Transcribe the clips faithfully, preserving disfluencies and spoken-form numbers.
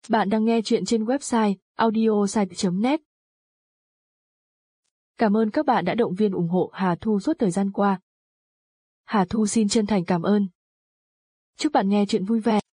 Bạn đang nghe chuyện trên website audiosite chấm net. Cảm ơn các bạn đã động viên ủng hộ Hà Thu suốt thời gian qua. Hà Thu xin chân thành cảm ơn. Chúc bạn nghe chuyện vui vẻ.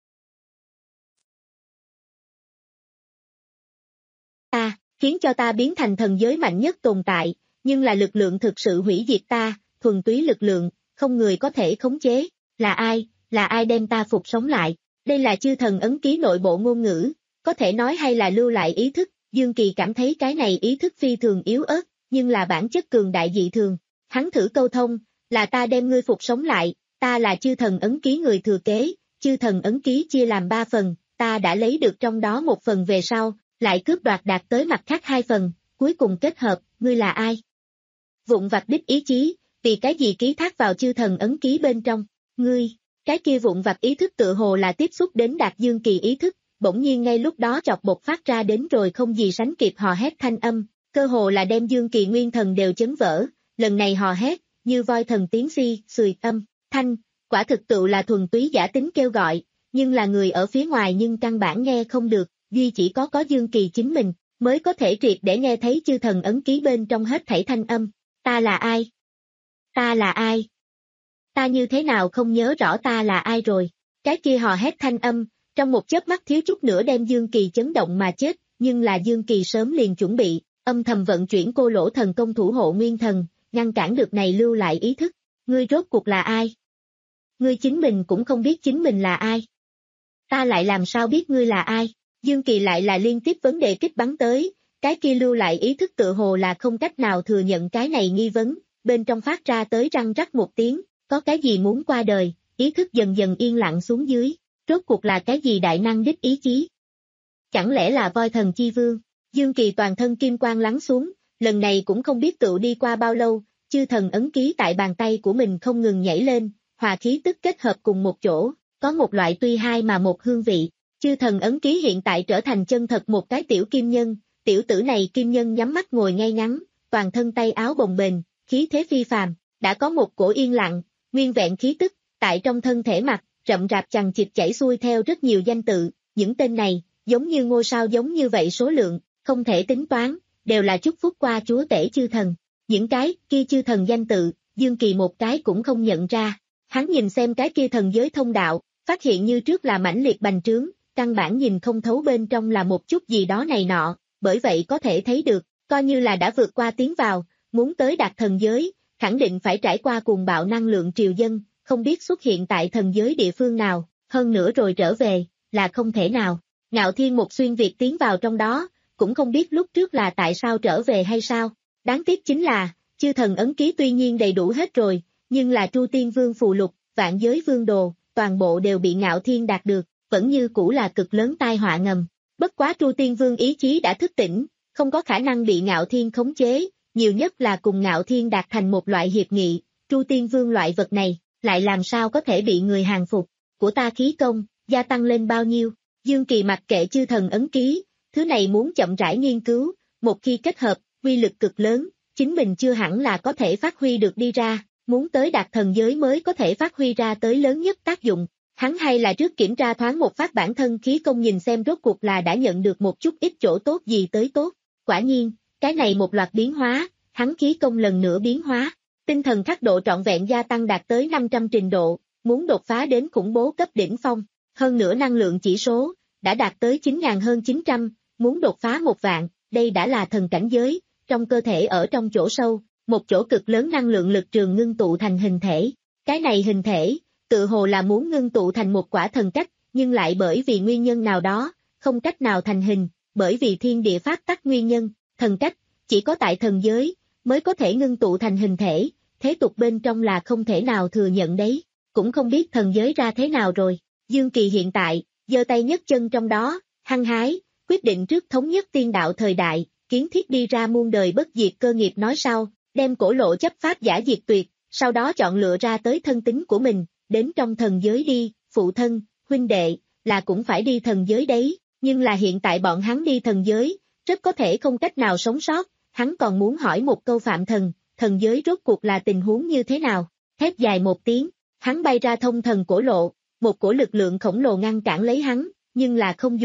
Ta, khiến cho ta biến thành thần giới mạnh nhất tồn tại, nhưng là lực lượng thực sự hủy diệt ta, thuần túy lực lượng, không người có thể khống chế. Là ai, là ai đem ta phục sống lại? Đây là chư thần ấn ký nội bộ ngôn ngữ, có thể nói hay là lưu lại ý thức. Dương Kỳ cảm thấy cái này ý thức phi thường yếu ớt, nhưng là bản chất cường đại dị thường. Hắn thử câu thông, là ta đem ngươi phục sống lại, ta là chư thần ấn ký người thừa kế, chư thần ấn ký chia làm ba phần, ta đã lấy được trong đó một phần về sau, lại cướp đoạt đạt tới mặt khác hai phần, cuối cùng kết hợp, ngươi là ai? Vụn vặt đích ý chí, vì cái gì ký thác vào chư thần ấn ký bên trong, ngươi, cái kia vụn vặt ý thức tự hồ là tiếp xúc đến Đạt Dương Kỳ ý thức, bỗng nhiên ngay lúc đó chọc bột phát ra đến rồi không gì sánh kịp hò hét thanh âm, cơ hồ là đem Dương Kỳ nguyên thần đều chấn vỡ, lần này hò hét, như voi thần tiếng si, xùi âm, thanh, quả thực tự là thuần túy giả tính kêu gọi, nhưng là người ở phía ngoài nhưng căn bản nghe không được, duy chỉ có có Dương Kỳ chính mình, mới có thể triệt để nghe thấy chư thần ấn ký bên trong hết thảy thanh âm, ta là ai? Ta là ai? Ta như thế nào không nhớ rõ ta là ai rồi? Cái kia hò hét thanh âm, trong một chớp mắt thiếu chút nữa đem Dương Kỳ chấn động mà chết, nhưng là Dương Kỳ sớm liền chuẩn bị, âm thầm vận chuyển cô lỗ thần công thủ hộ nguyên thần, ngăn cản được này lưu lại ý thức. Ngươi rốt cuộc là ai? Ngươi chính mình cũng không biết chính mình là ai. Ta lại làm sao biết ngươi là ai? Dương Kỳ lại là liên tiếp vấn đề kích bắn tới, cái kia lưu lại ý thức tự hồ là không cách nào thừa nhận cái này nghi vấn, bên trong phát ra tới răng rắc một tiếng, có cái gì muốn qua đời, ý thức dần dần yên lặng xuống dưới, rốt cuộc là cái gì đại năng đích ý chí? Chẳng lẽ là voi thần chi vương? Dương Kỳ toàn thân kim quang lắng xuống, lần này cũng không biết tự đi qua bao lâu, chư thần ấn ký tại bàn tay của mình không ngừng nhảy lên, hòa khí tức kết hợp cùng một chỗ, có một loại tuy hai mà một hương vị. Chư thần ấn ký hiện tại trở thành chân thật một cái tiểu kim nhân, tiểu tử này kim nhân nhắm mắt ngồi ngay ngắn, toàn thân tay áo bồng bềnh, khí thế phi phàm, đã có một cổ yên lặng, nguyên vẹn khí tức, tại trong thân thể mặt, rậm rạp chằng chịt chảy xuôi theo rất nhiều danh tự, những tên này, giống như ngôi sao giống như vậy số lượng, không thể tính toán, đều là chúc phúc qua chúa tể chư thần. Những cái kia chư thần danh tự, Dương Kỳ một cái cũng không nhận ra, hắn nhìn xem cái kia thần giới thông đạo, phát hiện như trước là mãnh liệt bành trướng, căn bản nhìn không thấu bên trong là một chút gì đó này nọ, bởi vậy có thể thấy được, coi như là đã vượt qua tiến vào, muốn tới đạt thần giới, khẳng định phải trải qua cuồng bạo năng lượng triều dân, không biết xuất hiện tại thần giới địa phương nào, hơn nữa rồi trở về, là không thể nào. Ngạo Thiên một xuyên việt tiến vào trong đó, cũng không biết lúc trước là tại sao trở về hay sao. Đáng tiếc chính là, chư thần ấn ký tuy nhiên đầy đủ hết rồi, nhưng là Tru Tiên Vương phù lục, vạn giới vương đồ, toàn bộ đều bị Ngạo Thiên đạt được, vẫn như cũ là cực lớn tai họa ngầm. Bất quá Tru Tiên Vương ý chí đã thức tỉnh, không có khả năng bị Ngạo Thiên khống chế, nhiều nhất là cùng Ngạo Thiên đạt thành một loại hiệp nghị, Tru Tiên Vương loại vật này, lại làm sao có thể bị người hàng phục, của ta khí công, gia tăng lên bao nhiêu, Dương Kỳ mặc kệ chư thần ấn ký, thứ này muốn chậm rãi nghiên cứu, một khi kết hợp, uy lực cực lớn, chính mình chưa hẳn là có thể phát huy được đi ra, muốn tới đạt thần giới mới có thể phát huy ra tới lớn nhất tác dụng. Hắn hay là trước kiểm tra thoáng một phát bản thân khí công nhìn xem rốt cuộc là đã nhận được một chút ít chỗ tốt gì tới tốt. Quả nhiên, cái này một loạt biến hóa, hắn khí công lần nữa biến hóa. Tinh thần khắc độ trọn vẹn gia tăng đạt tới năm trăm trình độ, muốn đột phá đến khủng bố cấp đỉnh phong. Hơn nữa năng lượng chỉ số, đã đạt tới chín nghìn hơn chín trăm, muốn đột phá một vạn, đây đã là thần cảnh giới, trong cơ thể ở trong chỗ sâu, một chỗ cực lớn năng lượng lực trường ngưng tụ thành hình thể. Cái này hình thể, tự hồ là muốn ngưng tụ thành một quả thần cách, nhưng lại bởi vì nguyên nhân nào đó, không cách nào thành hình, bởi vì thiên địa pháp tắc nguyên nhân, thần cách, chỉ có tại thần giới, mới có thể ngưng tụ thành hình thể, thế tục bên trong là không thể nào thừa nhận đấy, cũng không biết thần giới ra thế nào rồi. Dương Kỳ hiện tại, giơ tay nhấc chân trong đó, hăng hái, quyết định trước thống nhất tiên đạo thời đại, kiến thiết đi ra muôn đời bất diệt cơ nghiệp nói sau, đem cổ lộ chấp pháp giả diệt tuyệt, sau đó chọn lựa ra tới thân tính của mình, đến trong thần giới đi, phụ thân, huynh đệ, là cũng phải đi thần giới đấy, nhưng là hiện tại bọn hắn đi thần giới, rất có thể không cách nào sống sót, hắn còn muốn hỏi một câu Phạm Thần, thần giới rốt cuộc là tình huống như thế nào, thét dài một tiếng, hắn bay ra thông thần cổ lộ, một cổ lực lượng khổng lồ ngăn cản lấy hắn, nhưng là không dùng,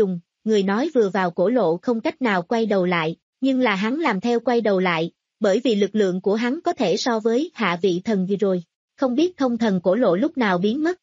người nói vừa vào cổ lộ không cách nào quay đầu lại, nhưng là hắn làm theo quay đầu lại, bởi vì lực lượng của hắn có thể so với hạ vị thần vừa rồi, không biết thông thần cổ lộ lúc nào biến mất.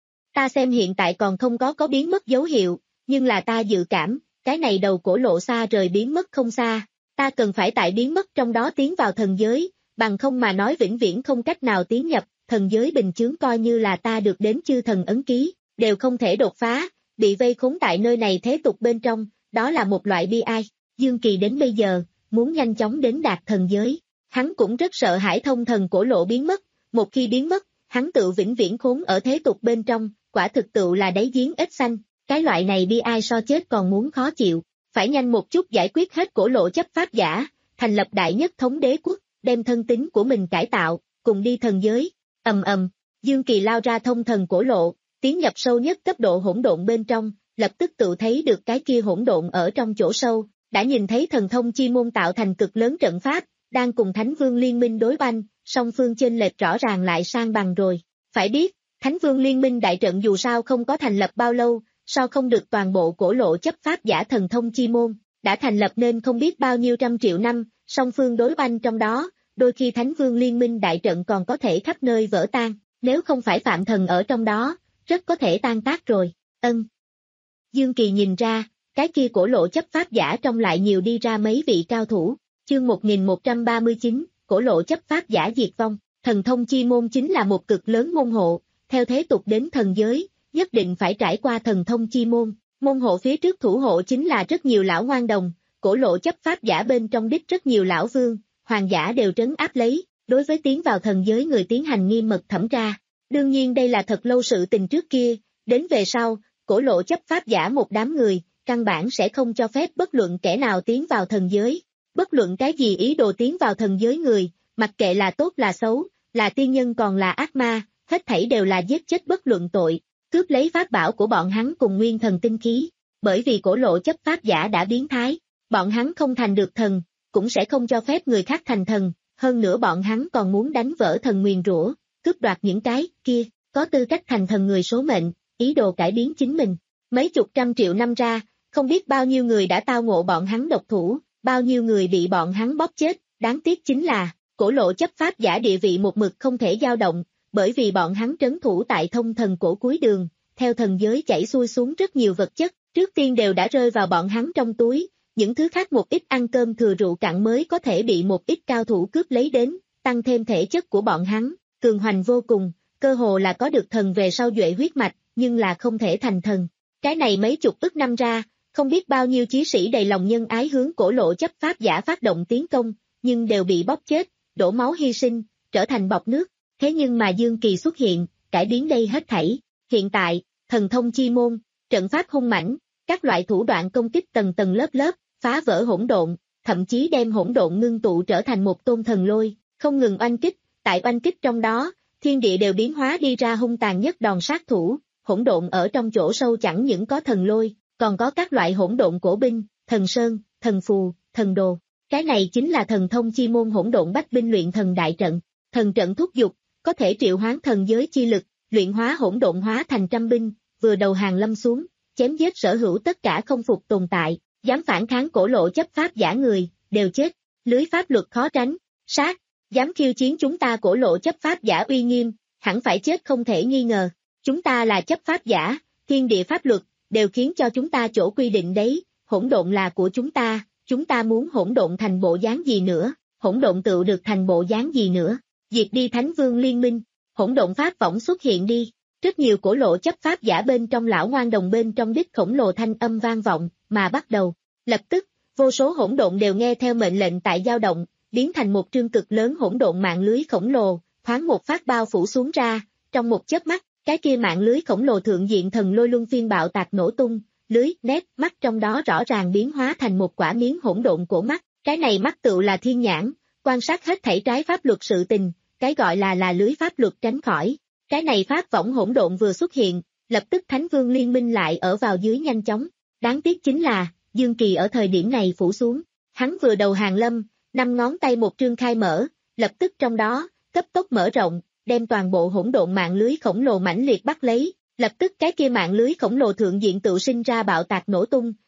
Ta xem hiện tại còn không có có biến mất dấu hiệu, nhưng là ta dự cảm, cái này đầu cổ lộ xa rời biến mất không xa, ta cần phải tại biến mất trong đó tiến vào thần giới, bằng không mà nói vĩnh viễn không cách nào tiến nhập, thần giới bình chướng coi như là ta được đến chư thần ấn ký, đều không thể đột phá, bị vây khốn tại nơi này thế tục bên trong, đó là một loại bi ai. Dương Kỳ đến bây giờ, muốn nhanh chóng đến đạt thần giới, hắn cũng rất sợ hãi thông thần cổ lộ biến mất, một khi biến mất, hắn tự vĩnh viễn khốn ở thế tục bên trong, quả thực tự là đáy giếng ếch xanh, cái loại này bi ai so chết còn muốn khó chịu, phải nhanh một chút giải quyết hết cổ lộ chấp pháp giả, thành lập đại nhất thống đế quốc, đem thân tính của mình cải tạo, cùng đi thần giới, ầm ầm, Dương Kỳ lao ra thông thần cổ lộ, tiến nhập sâu nhất cấp độ hỗn độn bên trong, lập tức tự thấy được cái kia hỗn độn ở trong chỗ sâu, đã nhìn thấy thần thông chi môn tạo thành cực lớn trận pháp, đang cùng Thánh Vương Liên minh đối banh, song phương chênh lệch rõ ràng lại sang bằng rồi. Phải biết, Thánh Vương Liên minh đại trận dù sao không có thành lập bao lâu, so không được toàn bộ cổ lộ chấp pháp giả thần thông chi môn, đã thành lập nên không biết bao nhiêu trăm triệu năm, song phương đối banh trong đó, đôi khi Thánh Vương Liên minh đại trận còn có thể khắp nơi vỡ tan, nếu không phải Phạm Thần ở trong đó, rất có thể tan tác rồi, ân. Dương Kỳ nhìn ra, cái kia cổ lộ chấp pháp giả trong lại nhiều đi ra mấy vị cao thủ, chương một nghìn một trăm ba mươi chín, cổ lộ chấp pháp giả diệt vong, thần thông chi môn chính là một cực lớn môn hộ, theo thế tục đến thần giới, nhất định phải trải qua thần thông chi môn, môn hộ phía trước thủ hộ chính là rất nhiều lão ngoan đồng, cổ lộ chấp pháp giả bên trong đích rất nhiều lão vương, hoàng giả đều trấn áp lấy, đối với tiến vào thần giới người tiến hành nghiêm mật thẩm tra. Đương nhiên đây là thật lâu sự tình trước kia, đến về sau, cổ lộ chấp pháp giả một đám người, căn bản sẽ không cho phép bất luận kẻ nào tiến vào thần giới. Bất luận cái gì ý đồ tiến vào thần giới người, mặc kệ là tốt là xấu, là tiên nhân còn là ác ma, hết thảy đều là giết chết bất luận tội, cướp lấy pháp bảo của bọn hắn cùng nguyên thần tinh khí. Bởi vì cổ lộ chấp pháp giả đã biến thái, bọn hắn không thành được thần, cũng sẽ không cho phép người khác thành thần, hơn nữa bọn hắn còn muốn đánh vỡ thần nguyền rủa, cướp đoạt những cái kia, có tư cách thành thần người số mệnh, ý đồ cải biến chính mình. Mấy chục trăm triệu năm ra, không biết bao nhiêu người đã tao ngộ bọn hắn độc thủ, bao nhiêu người bị bọn hắn bóp chết, đáng tiếc chính là, cổ lộ chấp pháp giả địa vị một mực không thể dao động, bởi vì bọn hắn trấn thủ tại thông thần cổ cuối đường, theo thần giới chảy xuôi xuống rất nhiều vật chất, trước tiên đều đã rơi vào bọn hắn trong túi, những thứ khác một ít ăn cơm thừa rượu cạn mới có thể bị một ít cao thủ cướp lấy đến, tăng thêm thể chất của bọn hắn, cường hoành vô cùng, cơ hồ là có được thần về sau duệ huyết mạch, nhưng là không thể thành thần. Cái này mấy chục ức năm ra, không biết bao nhiêu chí sĩ đầy lòng nhân ái hướng cổ lộ chấp pháp giả phát động tiến công, nhưng đều bị bóp chết, đổ máu hy sinh, trở thành bọt nước. Thế nhưng mà Dương Kỳ xuất hiện, cải biến đây hết thảy. Hiện tại, thần thông chi môn, trận pháp hung mãnh, các loại thủ đoạn công kích tầng tầng lớp lớp, phá vỡ hỗn độn, thậm chí đem hỗn độn ngưng tụ trở thành một tôn thần lôi, không ngừng oanh kích, tại oanh kích trong đó, thiên địa đều biến hóa đi ra hung tàn nhất đòn sát thủ, hỗn độn ở trong chỗ sâu chẳng những có thần lôi, còn có các loại hỗn độn cổ binh, thần sơn, thần phù, thần đồ. Cái này chính là thần thông chi môn hỗn độn bách binh luyện thần đại trận, thần trận thúc dục, có thể triệu hoán thần giới chi lực, luyện hóa hỗn độn hóa thành trăm binh, vừa đầu hàng lâm xuống, chém giết sở hữu tất cả không phục tồn tại, dám phản kháng cổ lộ chấp pháp giả người, đều chết, lưới pháp luật khó tránh, sát, dám khiêu chiến chúng ta cổ lộ chấp pháp giả uy nghiêm, hẳn phải chết không thể nghi ngờ, chúng ta là chấp pháp giả, thiên địa pháp luật, đều khiến cho chúng ta chỗ quy định đấy, hỗn độn là của chúng ta, chúng ta muốn hỗn độn thành bộ dáng gì nữa, hỗn độn tự được thành bộ dáng gì nữa, diệt đi Thánh Vương Liên minh, hỗn độn pháp võng xuất hiện đi, rất nhiều cổ lộ chấp pháp giả bên trong lão ngoan đồng bên trong đích khổng lồ thanh âm vang vọng, mà bắt đầu, lập tức, vô số hỗn độn đều nghe theo mệnh lệnh tại dao động, biến thành một trương cực lớn hỗn độn mạng lưới khổng lồ, thoáng một phát bao phủ xuống ra, trong một chớp mắt, cái kia mạng lưới khổng lồ thượng diện thần lôi luân phiên bạo tạc nổ tung, lưới, nét, mắt trong đó rõ ràng biến hóa thành một quả miếng hỗn độn cổ mắt, cái này mắt tựu là thiên nhãn, quan sát hết thảy trái pháp luật sự tình, cái gọi là là lưới pháp luật tránh khỏi, cái này pháp võng hỗn độn vừa xuất hiện, lập tức Thánh Vương Liên minh lại ở vào dưới nhanh chóng, đáng tiếc chính là, Dương Kỳ ở thời điểm này phủ xuống, hắn vừa đầu hàng lâm, năm ngón tay một trương khai mở, lập tức trong đó, cấp tốc mở rộng, đem toàn bộ hỗn độn mạng lưới khổng lồ mãnh liệt bắt lấy, lập tức cái kia mạng lưới khổng lồ thượng diện tự sinh ra bạo tạc nổ tung,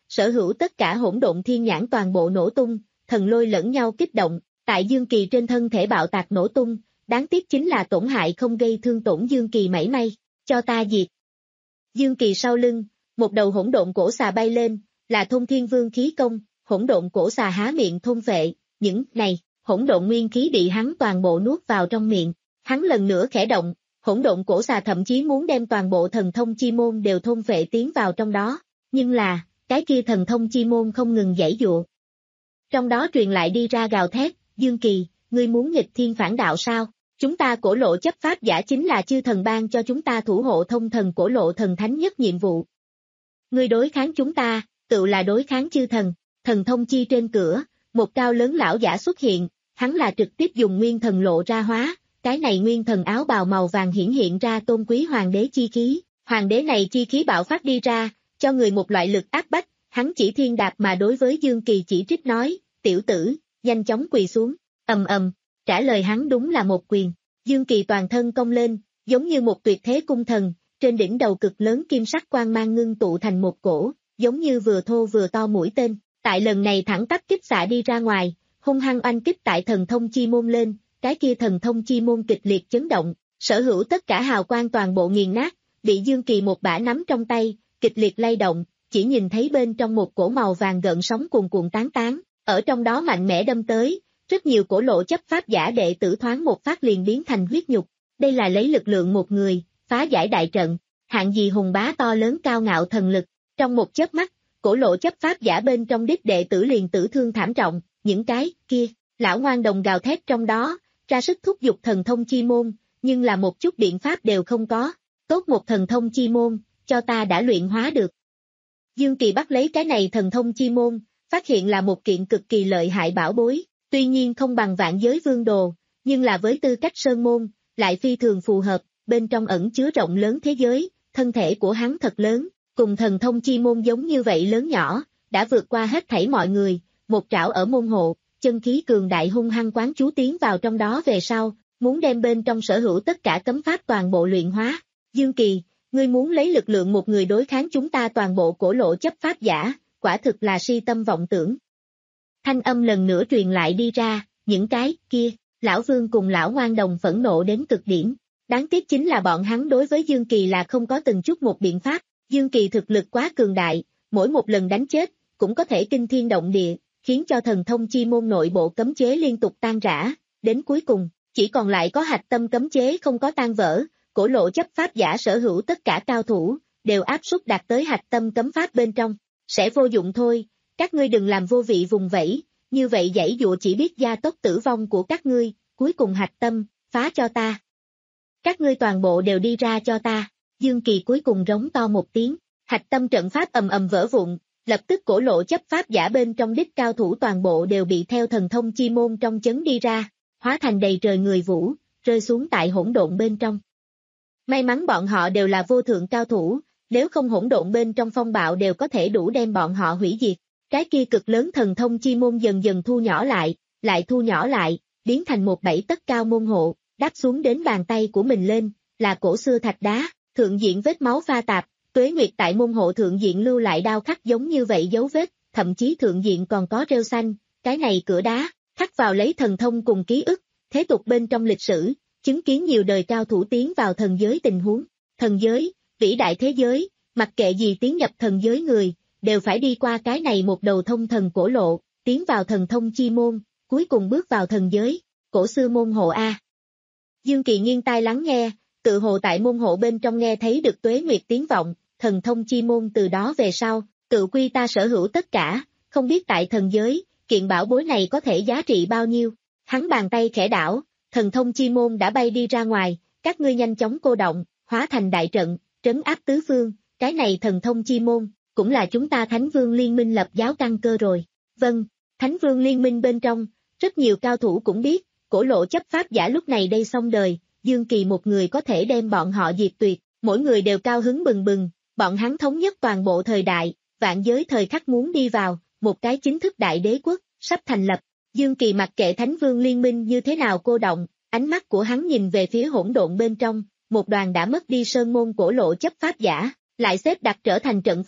sở hữu tất cả hỗn độn thiên nhãn toàn bộ nổ tung, thần lôi lẫn nhau kích động, tại Dương Kỳ trên thân thể bạo tạc nổ tung, đáng tiếc chính là tổn hại không gây thương tổn Dương Kỳ mảy may, cho ta diệt. Dương Kỳ sau lưng, một đầu hỗn độn cổ xà bay lên, là Thôn Thiên Vương khí công, hỗn độn cổ xà há miệng thôn phệ, những này, hỗn độn nguyên khí bị hắn toàn bộ nuốt vào trong miệng, hắn lần nữa khẽ động, hỗn độn cổ xà thậm chí muốn đem toàn bộ thần thông chi môn đều thôn phệ tiến vào trong đó, nhưng là, cái kia thần thông chi môn không ngừng giãy giụa. Trong đó truyền lại đi ra gào thét, Dương Kỳ, ngươi muốn nghịch thiên phản đạo sao? Chúng ta cổ lộ chấp pháp giả chính là chư thần ban cho chúng ta thủ hộ thông thần cổ lộ thần thánh nhất nhiệm vụ. Ngươi đối kháng chúng ta, tự là đối kháng chư thần, thần thông chi trên cửa, một cao lớn lão giả xuất hiện, hắn là trực tiếp dùng nguyên thần lộ ra hóa, cái này nguyên thần áo bào màu vàng hiển hiện ra tôn quý hoàng đế chi khí, hoàng đế này chi khí bạo phát đi ra, cho người một loại lực áp bách, hắn chỉ thiên đạp mà đối với Dương Kỳ chỉ trích nói, tiểu tử, nhanh chóng quỳ xuống, ầm ầm, trả lời hắn đúng là một quyền, Dương Kỳ toàn thân cong lên, giống như một tuyệt thế cung thần, trên đỉnh đầu cực lớn kim sắc quang mang ngưng tụ thành một cổ, giống như vừa thô vừa to mũi tên, tại lần này thẳng tắp kích xạ đi ra ngoài, hung hăng oanh kích tại thần thông chi môn lên, cái kia thần thông chi môn kịch liệt chấn động, sở hữu tất cả hào quang toàn bộ nghiền nát, bị Dương Kỳ một bả nắm trong tay, kịch liệt lay động, chỉ nhìn thấy bên trong một cổ màu vàng gợn sóng cuồn cuộn tán tán, ở trong đó mạnh mẽ đâm tới, rất nhiều cổ lộ chấp pháp giả đệ tử thoáng một phát liền biến thành huyết nhục, đây là lấy lực lượng một người, phá giải đại trận, hạng gì hùng bá to lớn cao ngạo thần lực, trong một chớp mắt, cổ lộ chấp pháp giả bên trong đích đệ tử liền tử thương thảm trọng, những cái kia, lão ngoan đồng gào thét trong đó, ra sức thúc giục thần thông chi môn, nhưng là một chút biện pháp đều không có, tốt một thần thông chi môn, cho ta đã luyện hóa được. Dương Kỳ bắt lấy cái này thần thông chi môn, phát hiện là một kiện cực kỳ lợi hại bảo bối, tuy nhiên không bằng vạn giới vương đồ, nhưng là với tư cách sơn môn, lại phi thường phù hợp, bên trong ẩn chứa rộng lớn thế giới, thân thể của hắn thật lớn, cùng thần thông chi môn giống như vậy lớn nhỏ, đã vượt qua hết thảy mọi người, một trảo ở môn hộ, chân khí cường đại hung hăng quán chú tiến vào trong đó về sau, muốn đem bên trong sở hữu tất cả cấm pháp toàn bộ luyện hóa. Dương Kỳ, ngươi muốn lấy lực lượng một người đối kháng chúng ta toàn bộ cổ lộ chấp pháp giả, quả thực là si tâm vọng tưởng. Thanh âm lần nữa truyền lại đi ra, những cái kia, lão vương cùng lão ngoan đồng phẫn nộ đến cực điểm. Đáng tiếc chính là bọn hắn đối với Dương Kỳ là không có từng chút một biện pháp, Dương Kỳ thực lực quá cường đại, mỗi một lần đánh chết, cũng có thể kinh thiên động địa, khiến cho thần thông chi môn nội bộ cấm chế liên tục tan rã, đến cuối cùng, chỉ còn lại có hạch tâm cấm chế không có tan vỡ, cổ lộ chấp pháp giả sở hữu tất cả cao thủ, đều áp suất đạt tới hạch tâm cấm pháp bên trong, sẽ vô dụng thôi, các ngươi đừng làm vô vị vùng vẫy, như vậy dãy dụa chỉ biết gia tốc tử vong của các ngươi, cuối cùng hạch tâm, phá cho ta. Các ngươi toàn bộ đều đi ra cho ta, Dương Kỳ cuối cùng rống to một tiếng, hạch tâm trận pháp ầm ầm vỡ vụn, lập tức cổ lộ chấp pháp giả bên trong đích cao thủ toàn bộ đều bị theo thần thông chi môn trong chấn đi ra, hóa thành đầy trời người vũ, rơi xuống tại hỗn độn bên trong. May mắn bọn họ đều là vô thượng cao thủ, nếu không hỗn độn bên trong phong bạo đều có thể đủ đem bọn họ hủy diệt. Cái kia cực lớn thần thông chi môn dần dần thu nhỏ lại, lại thu nhỏ lại, biến thành một bảy tấc cao môn hộ, đáp xuống đến bàn tay của mình lên, là cổ xưa thạch đá, thượng diện vết máu pha tạp, Tuế Nguyệt tại môn hộ thượng diện lưu lại đao khắc giống như vậy dấu vết, thậm chí thượng diện còn có rêu xanh, cái này cửa đá, khắc vào lấy thần thông cùng ký ức, thế tục bên trong lịch sử, chứng kiến nhiều đời cao thủ tiến vào thần giới tình huống, thần giới, vĩ đại thế giới, mặc kệ gì tiến nhập thần giới người, đều phải đi qua cái này một đầu thông thần cổ lộ, tiến vào thần thông chi môn, cuối cùng bước vào thần giới, cổ xưa môn hộ A. Dương Kỳ nghiêng tai lắng nghe, tự hồ tại môn hộ bên trong nghe thấy được Tuế Nguyệt tiếng vọng, thần thông chi môn từ đó về sau, tự quy ta sở hữu tất cả, không biết tại thần giới, kiện bảo bối này có thể giá trị bao nhiêu. Hắn bàn tay khẽ đảo, thần thông chi môn đã bay đi ra ngoài, các ngươi nhanh chóng cô động, hóa thành đại trận, trấn áp tứ phương, cái này thần thông chi môn, cũng là chúng ta Thánh Vương Liên minh lập giáo căn cơ rồi. Vâng, Thánh Vương Liên minh bên trong, rất nhiều cao thủ cũng biết, cổ lộ chấp pháp giả lúc này đây xong đời, Dương Kỳ một người có thể đem bọn họ diệt tuyệt, mỗi người đều cao hứng bừng bừng, bọn hắn thống nhất toàn bộ thời đại, vạn giới thời khắc muốn đi vào, một cái chính thức đại đế quốc, sắp thành lập. Dương Kỳ mặc kệ Thánh Vương Liên minh như thế nào cô động, ánh mắt của hắn nhìn về phía hỗn độn bên trong, một đoàn đã mất đi sơn môn cổ lộ chấp pháp giả, lại xếp đặt trở thành trận pháp,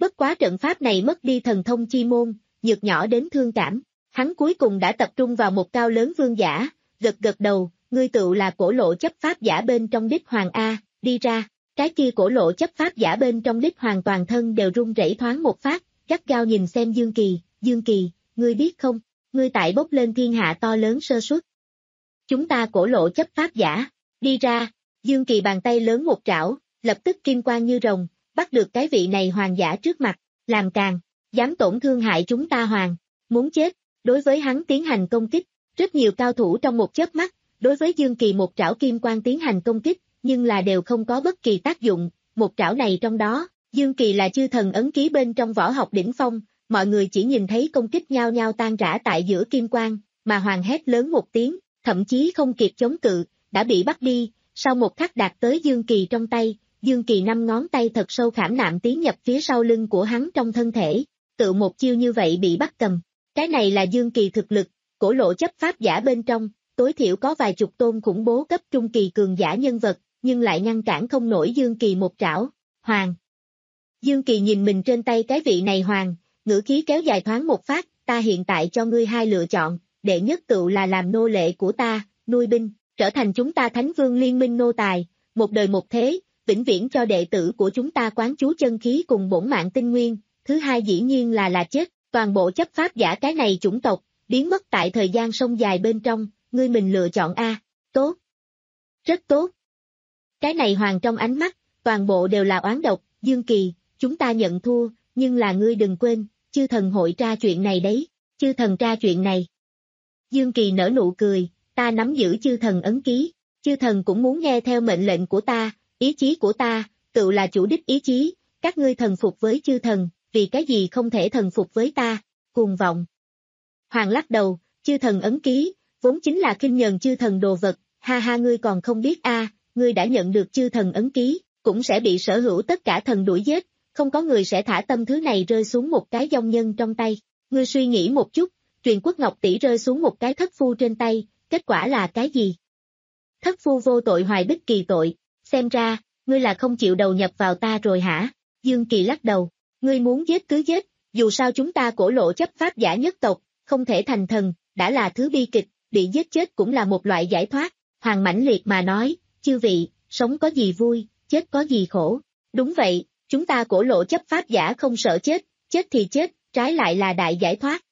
Bất quá trận pháp này mất đi thần thông chi môn, nhược nhỏ đến thương cảm. Hắn cuối cùng đã tập trung vào một cao lớn vương giả, gật gật đầu, ngươi tựu là cổ lộ chấp pháp giả bên trong đích hoàng A, đi ra. Cái kia cổ lộ chấp pháp giả bên trong đích hoàng toàn thân đều run rẩy thoáng một phát, gắt gao nhìn xem Dương Kỳ, Dương Kỳ, ngươi biết không, ngươi tại bốc lên thiên hạ to lớn sơ suất. Chúng ta cổ lộ chấp pháp giả, đi ra, Dương Kỳ bàn tay lớn một trảo, lập tức kim quang như rồng, bắt được cái vị này hoàng giả trước mặt, làm càng, dám tổn thương hại chúng ta hoàng, muốn chết, đối với hắn tiến hành công kích, rất nhiều cao thủ trong một chớp mắt, đối với Dương Kỳ một trảo kim quang tiến hành công kích, nhưng là đều không có bất kỳ tác dụng, một trảo này trong đó, Dương Kỳ là chư thần ấn ký bên trong võ học đỉnh phong, mọi người chỉ nhìn thấy công kích nhao nhao tan rã tại giữa kim quang, mà hoàng hét lớn một tiếng, thậm chí không kịp chống cự, đã bị bắt đi, sau một khắc đạt tới Dương Kỳ trong tay, Dương Kỳ năm ngón tay thật sâu khảm nạm tiến nhập phía sau lưng của hắn trong thân thể, tự một chiêu như vậy bị bắt cầm. Cái này là Dương Kỳ thực lực, cổ lộ chấp pháp giả bên trong, tối thiểu có vài chục tôn khủng bố cấp trung kỳ cường giả nhân vật, nhưng lại ngăn cản không nổi Dương Kỳ một trảo, hoàng. Dương Kỳ nhìn mình trên tay cái vị này hoàng, ngữ khí kéo dài thoáng một phát, ta hiện tại cho ngươi hai lựa chọn, đệ nhất tựu là làm nô lệ của ta, nuôi binh, trở thành chúng ta Thánh Vương Liên minh nô tài, một đời một thế, vĩnh viễn cho đệ tử của chúng ta quán chú chân khí cùng bổn mạng tinh nguyên, thứ hai dĩ nhiên là là chết, toàn bộ chấp pháp giả cái này chủng tộc, biến mất tại thời gian sông dài bên trong, ngươi mình lựa chọn A, tốt, rất tốt. Cái này hoàng trong ánh mắt, toàn bộ đều là oán độc, Dương Kỳ, chúng ta nhận thua, nhưng là ngươi đừng quên, chư thần hội tra chuyện này đấy, chư thần tra chuyện này. Dương Kỳ nở nụ cười, ta nắm giữ chư thần ấn ký, chư thần cũng muốn nghe theo mệnh lệnh của ta, ý chí của ta, tự là chủ đích ý chí, các ngươi thần phục với chư thần, vì cái gì không thể thần phục với ta, cuồng vọng. Hoàng lắc đầu, chư thần ấn ký, vốn chính là khinh nhờn chư thần đồ vật, ha ha ngươi còn không biết a, ngươi đã nhận được chư thần ấn ký, cũng sẽ bị sở hữu tất cả thần đuổi giết, không có người sẽ thả tâm thứ này rơi xuống một cái dông nhân trong tay, ngươi suy nghĩ một chút, truyền quốc ngọc tỷ rơi xuống một cái thất phu trên tay, kết quả là cái gì? Thất phu vô tội hoài bích kỳ tội, xem ra, ngươi là không chịu đầu nhập vào ta rồi hả? Dương Kỳ lắc đầu, ngươi muốn giết cứ giết, dù sao chúng ta cổ lộ chấp pháp giả nhất tộc, không thể thành thần, đã là thứ bi kịch, bị giết chết cũng là một loại giải thoát, Hoàng mãnh liệt mà nói, chư vị, sống có gì vui, chết có gì khổ, đúng vậy, chúng ta cổ lộ chấp pháp giả không sợ chết, chết thì chết, trái lại là đại giải thoát.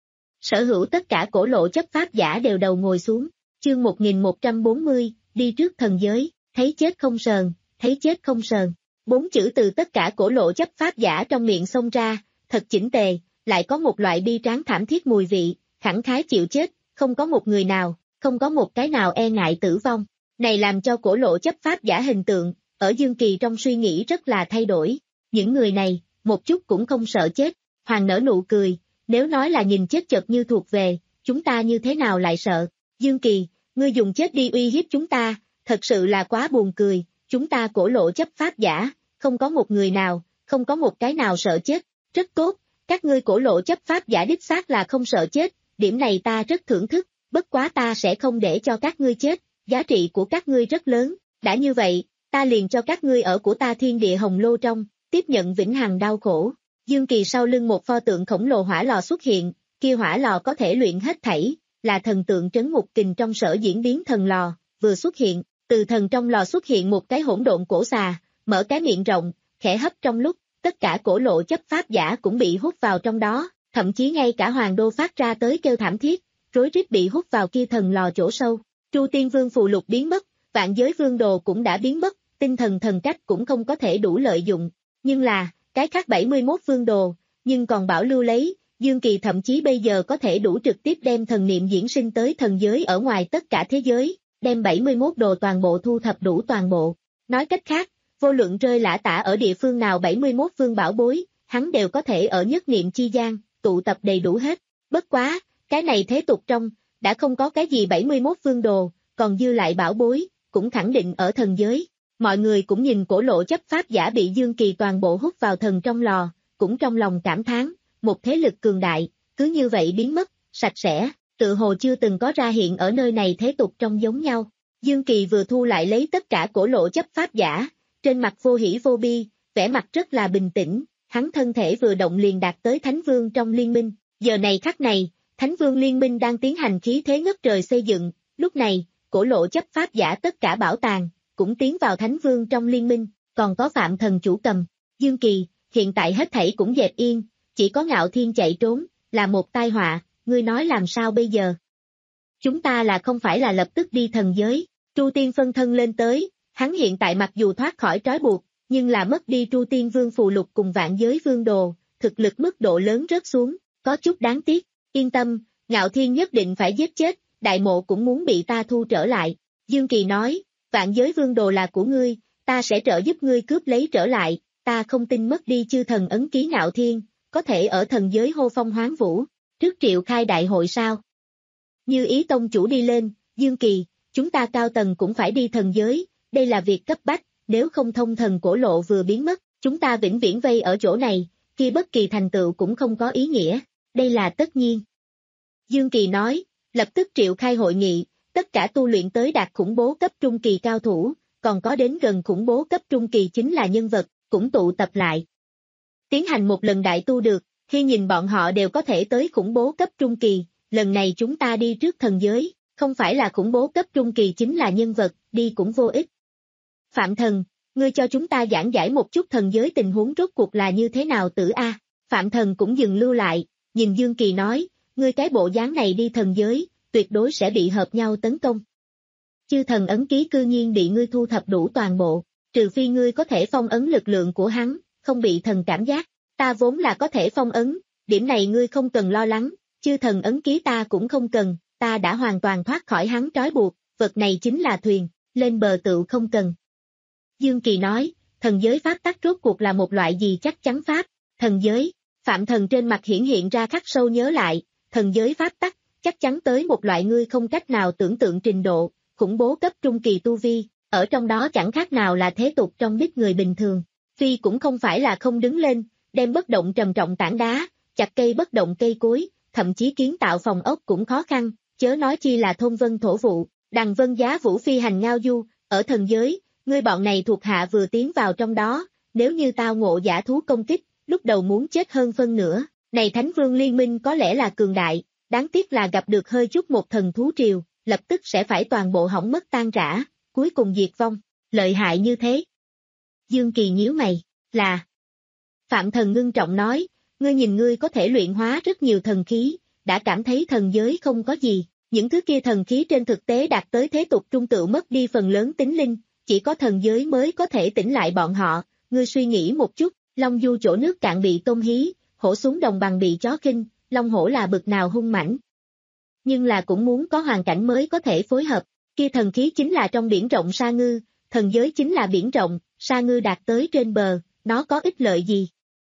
Sở hữu tất cả cổ lộ chấp pháp giả đều đầu ngồi xuống, chương một nghìn một trăm bốn mươi, đi trước thần giới, thấy chết không sờn, thấy chết không sờn, bốn chữ từ tất cả cổ lộ chấp pháp giả trong miệng xông ra, thật chỉnh tề, lại có một loại bi tráng thảm thiết mùi vị, khẳng khái chịu chết, không có một người nào, không có một cái nào e ngại tử vong, này làm cho cổ lộ chấp pháp giả hình tượng, ở Dương Kỳ trong suy nghĩ rất là thay đổi, những người này, một chút cũng không sợ chết, Hoàng nở nụ cười, nếu nói là nhìn chết chợt như thuộc về, chúng ta như thế nào lại sợ, Dương Kỳ, ngươi dùng chết đi uy hiếp chúng ta, thật sự là quá buồn cười, chúng ta cổ lộ chấp pháp giả, không có một người nào, không có một cái nào sợ chết, rất tốt, các ngươi cổ lộ chấp pháp giả đích xác là không sợ chết, điểm này ta rất thưởng thức, bất quá ta sẽ không để cho các ngươi chết, giá trị của các ngươi rất lớn, đã như vậy, ta liền cho các ngươi ở của ta thiên địa hồng lô trong, tiếp nhận vĩnh hằng đau khổ. Dương Kỳ sau lưng một pho tượng khổng lồ hỏa lò xuất hiện, kia hỏa lò có thể luyện hết thảy, là thần tượng trấn ngục kình trong sở diễn biến thần lò, vừa xuất hiện, từ thần trong lò xuất hiện một cái hỗn độn cổ xà, mở cái miệng rộng, khẽ hấp trong lúc, tất cả cổ lộ chấp pháp giả cũng bị hút vào trong đó, thậm chí ngay cả hoàng đô phát ra tới kêu thảm thiết, rối rít bị hút vào kia thần lò chỗ sâu. Tru Tiên Vương phù lục biến mất, vạn giới vương đồ cũng đã biến mất, tinh thần thần cách cũng không có thể đủ lợi dụng, nhưng là, cái khác bảy mươi mốt vương đồ, nhưng còn bảo lưu lấy, Dương Kỳ thậm chí bây giờ có thể đủ trực tiếp đem thần niệm diễn sinh tới thần giới ở ngoài tất cả thế giới, đem bảy mươi mốt đồ toàn bộ thu thập đủ toàn bộ. Nói cách khác, vô luận rơi lã tả ở địa phương nào bảy mươi mốt vương bảo bối, hắn đều có thể ở nhất niệm chi gian, tụ tập đầy đủ hết. Bất quá, cái này thế tục trong, đã không có cái gì bảy mươi mốt vương đồ, còn dư lại bảo bối, cũng khẳng định ở thần giới. Mọi người cũng nhìn cổ lộ chấp pháp giả bị Dương Kỳ toàn bộ hút vào thần trong lò, cũng trong lòng cảm thán, một thế lực cường đại, cứ như vậy biến mất, sạch sẽ, tự hồ chưa từng có ra hiện ở nơi này thế tục trong giống nhau. Dương Kỳ vừa thu lại lấy tất cả cổ lộ chấp pháp giả, trên mặt vô hỉ vô bi, vẻ mặt rất là bình tĩnh, hắn thân thể vừa động liền đạt tới Thánh Vương trong liên minh, giờ này khắc này, Thánh Vương liên minh đang tiến hành khí thế ngất trời xây dựng, lúc này, cổ lộ chấp pháp giả tất cả bảo tàng, cũng tiến vào Thánh Vương trong liên minh, còn có Phạm Thần chủ cầm, Dương Kỳ, hiện tại hết thảy cũng dẹp yên, chỉ có Ngạo Thiên chạy trốn, là một tai họa, ngươi nói làm sao bây giờ? Chúng ta là không phải là lập tức đi thần giới, Tru Tiên phân thân lên tới, hắn hiện tại mặc dù thoát khỏi trói buộc, nhưng là mất đi Tru Tiên Vương phù lục cùng vạn giới vương đồ, thực lực mức độ lớn rớt xuống, có chút đáng tiếc, yên tâm, Ngạo Thiên nhất định phải giết chết, Đại Mộ cũng muốn bị ta thu trở lại, Dương Kỳ nói, vạn giới vương đồ là của ngươi, ta sẽ trợ giúp ngươi cướp lấy trở lại, ta không tin mất đi chư thần ấn ký Ngạo Thiên, có thể ở thần giới hô phong hoán vũ, trước triệu khai đại hội sao? Như ý tông chủ đi lên, Dương Kỳ, chúng ta cao tầng cũng phải đi thần giới, đây là việc cấp bách, nếu không thông thần cổ lộ vừa biến mất, chúng ta vĩnh viễn vây ở chỗ này, khi bất kỳ thành tựu cũng không có ý nghĩa, đây là tất nhiên. Dương Kỳ nói, lập tức triệu khai hội nghị, tất cả tu luyện tới đạt khủng bố cấp trung kỳ cao thủ, còn có đến gần khủng bố cấp trung kỳ chính là nhân vật, cũng tụ tập lại. Tiến hành một lần đại tu được, khi nhìn bọn họ đều có thể tới khủng bố cấp trung kỳ, lần này chúng ta đi trước thần giới, không phải là khủng bố cấp trung kỳ chính là nhân vật, đi cũng vô ích. Phạm Thần, ngươi cho chúng ta giảng giải một chút thần giới tình huống rốt cuộc là như thế nào tử a? Phạm Thần cũng dừng lưu lại, nhìn Dương Kỳ nói, ngươi cái bộ dáng này đi thần giới, tuyệt đối sẽ bị hợp nhau tấn công. Chư thần ấn ký cư nhiên bị ngươi thu thập đủ toàn bộ, trừ phi ngươi có thể phong ấn lực lượng của hắn, không bị thần cảm giác, ta vốn là có thể phong ấn, điểm này ngươi không cần lo lắng, chư thần ấn ký ta cũng không cần, ta đã hoàn toàn thoát khỏi hắn trói buộc, vật này chính là thuyền, lên bờ tựu không cần. Dương Kỳ nói, thần giới pháp tắc rốt cuộc là một loại gì chắc chắn pháp, thần giới, Phạm Thần trên mặt hiển hiện ra khắc sâu nhớ lại, thần giới pháp tắc, chắc chắn tới một loại ngươi không cách nào tưởng tượng trình độ, khủng bố cấp trung kỳ tu vi, ở trong đó chẳng khác nào là thế tục trong đích người bình thường, phi cũng không phải là không đứng lên, đem bất động trầm trọng tảng đá, chặt cây bất động cây cối, thậm chí kiến tạo phòng ốc cũng khó khăn, chớ nói chi là thôn vân thổ vụ, đằng vân giá vũ phi hành ngao du, ở thần giới, ngươi bọn này thuộc hạ vừa tiến vào trong đó, nếu như tao ngộ giả thú công kích, lúc đầu muốn chết hơn phân nửa, này Thánh Vương Liên minh có lẽ là cường đại, đáng tiếc là gặp được hơi chút một thần thú triều, lập tức sẽ phải toàn bộ hỏng mất tan rã, cuối cùng diệt vong, lợi hại như thế. Dương Kỳ nhíu mày, là Phạm Thần ngưng trọng nói, ngươi nhìn ngươi có thể luyện hóa rất nhiều thần khí, đã cảm thấy thần giới không có gì, những thứ kia thần khí trên thực tế đạt tới thế tục trung tự mất đi phần lớn tính linh, chỉ có thần giới mới có thể tỉnh lại bọn họ, ngươi suy nghĩ một chút, Long Du chỗ nước cạn bị tôm hí, hổ xuống đồng bằng bị chó khinh, Long hổ là bực nào hung mãnh. Nhưng là cũng muốn có hoàn cảnh mới có thể phối hợp, kia thần khí chính là trong biển rộng sa ngư, thần giới chính là biển rộng, sa ngư đạt tới trên bờ, nó có ích lợi gì?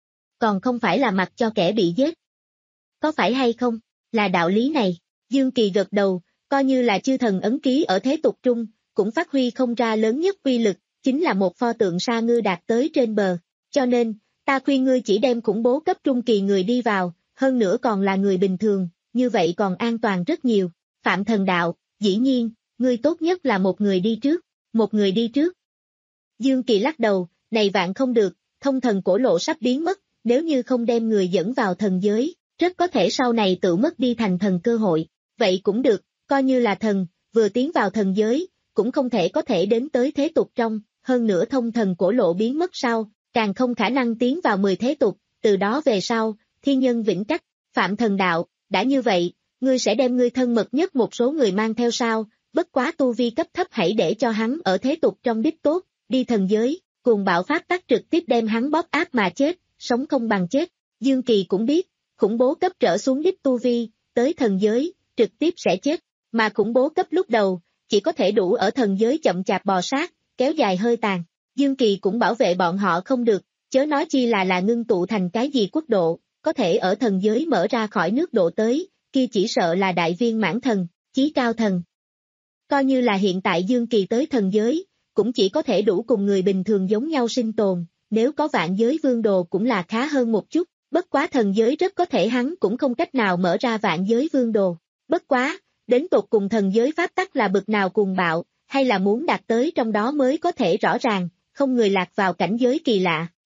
Còn không phải là mặc cho kẻ bị giết. Có phải hay không? Là đạo lý này, Dương Kỳ gật đầu, coi như là chư thần ấn ký ở thế tục trung, cũng phát huy không ra lớn nhất uy lực, chính là một pho tượng sa ngư đạt tới trên bờ, cho nên, ta khuyên ngươi chỉ đem khủng bố cấp trung kỳ người đi vào, hơn nữa còn là người bình thường, như vậy còn an toàn rất nhiều. Phạm Thần đạo, dĩ nhiên, ngươi tốt nhất là một người đi trước, một người đi trước. Dương Kỳ lắc đầu, này vạn không được, thông thần cổ lộ sắp biến mất, nếu như không đem người dẫn vào thần giới, rất có thể sau này tự mất đi thành thần cơ hội, vậy cũng được, coi như là thần, vừa tiến vào thần giới, cũng không thể có thể đến tới thế tục trong, hơn nữa thông thần cổ lộ biến mất sau, càng không khả năng tiến vào mười thế tục, từ đó về sau, thiên nhân vĩnh cách. Phạm Thần đạo, đã như vậy, ngươi sẽ đem ngươi thân mật nhất một số người mang theo sao, bất quá tu vi cấp thấp hãy để cho hắn ở thế tục trong đích tốt, đi thần giới, cùng bạo pháp tắc trực tiếp đem hắn bóp áp mà chết, sống không bằng chết. Dương Kỳ cũng biết, khủng bố cấp trở xuống đích tu vi, tới thần giới, trực tiếp sẽ chết, mà khủng bố cấp lúc đầu, chỉ có thể đủ ở thần giới chậm chạp bò sát, kéo dài hơi tàn. Dương Kỳ cũng bảo vệ bọn họ không được, chớ nói chi là là ngưng tụ thành cái gì quốc độ, có thể ở thần giới mở ra khỏi nước độ tới, kia chỉ sợ là đại viên mãn thần, chí cao thần. Coi như là hiện tại Dương Kỳ tới thần giới, cũng chỉ có thể đủ cùng người bình thường giống nhau sinh tồn, nếu có vạn giới vương đồ cũng là khá hơn một chút, bất quá thần giới rất có thể hắn cũng không cách nào mở ra vạn giới vương đồ. Bất quá, đến tột cùng thần giới pháp tắc là bực nào cuồng bạo, hay là muốn đạt tới trong đó mới có thể rõ ràng, không người lạc vào cảnh giới kỳ lạ,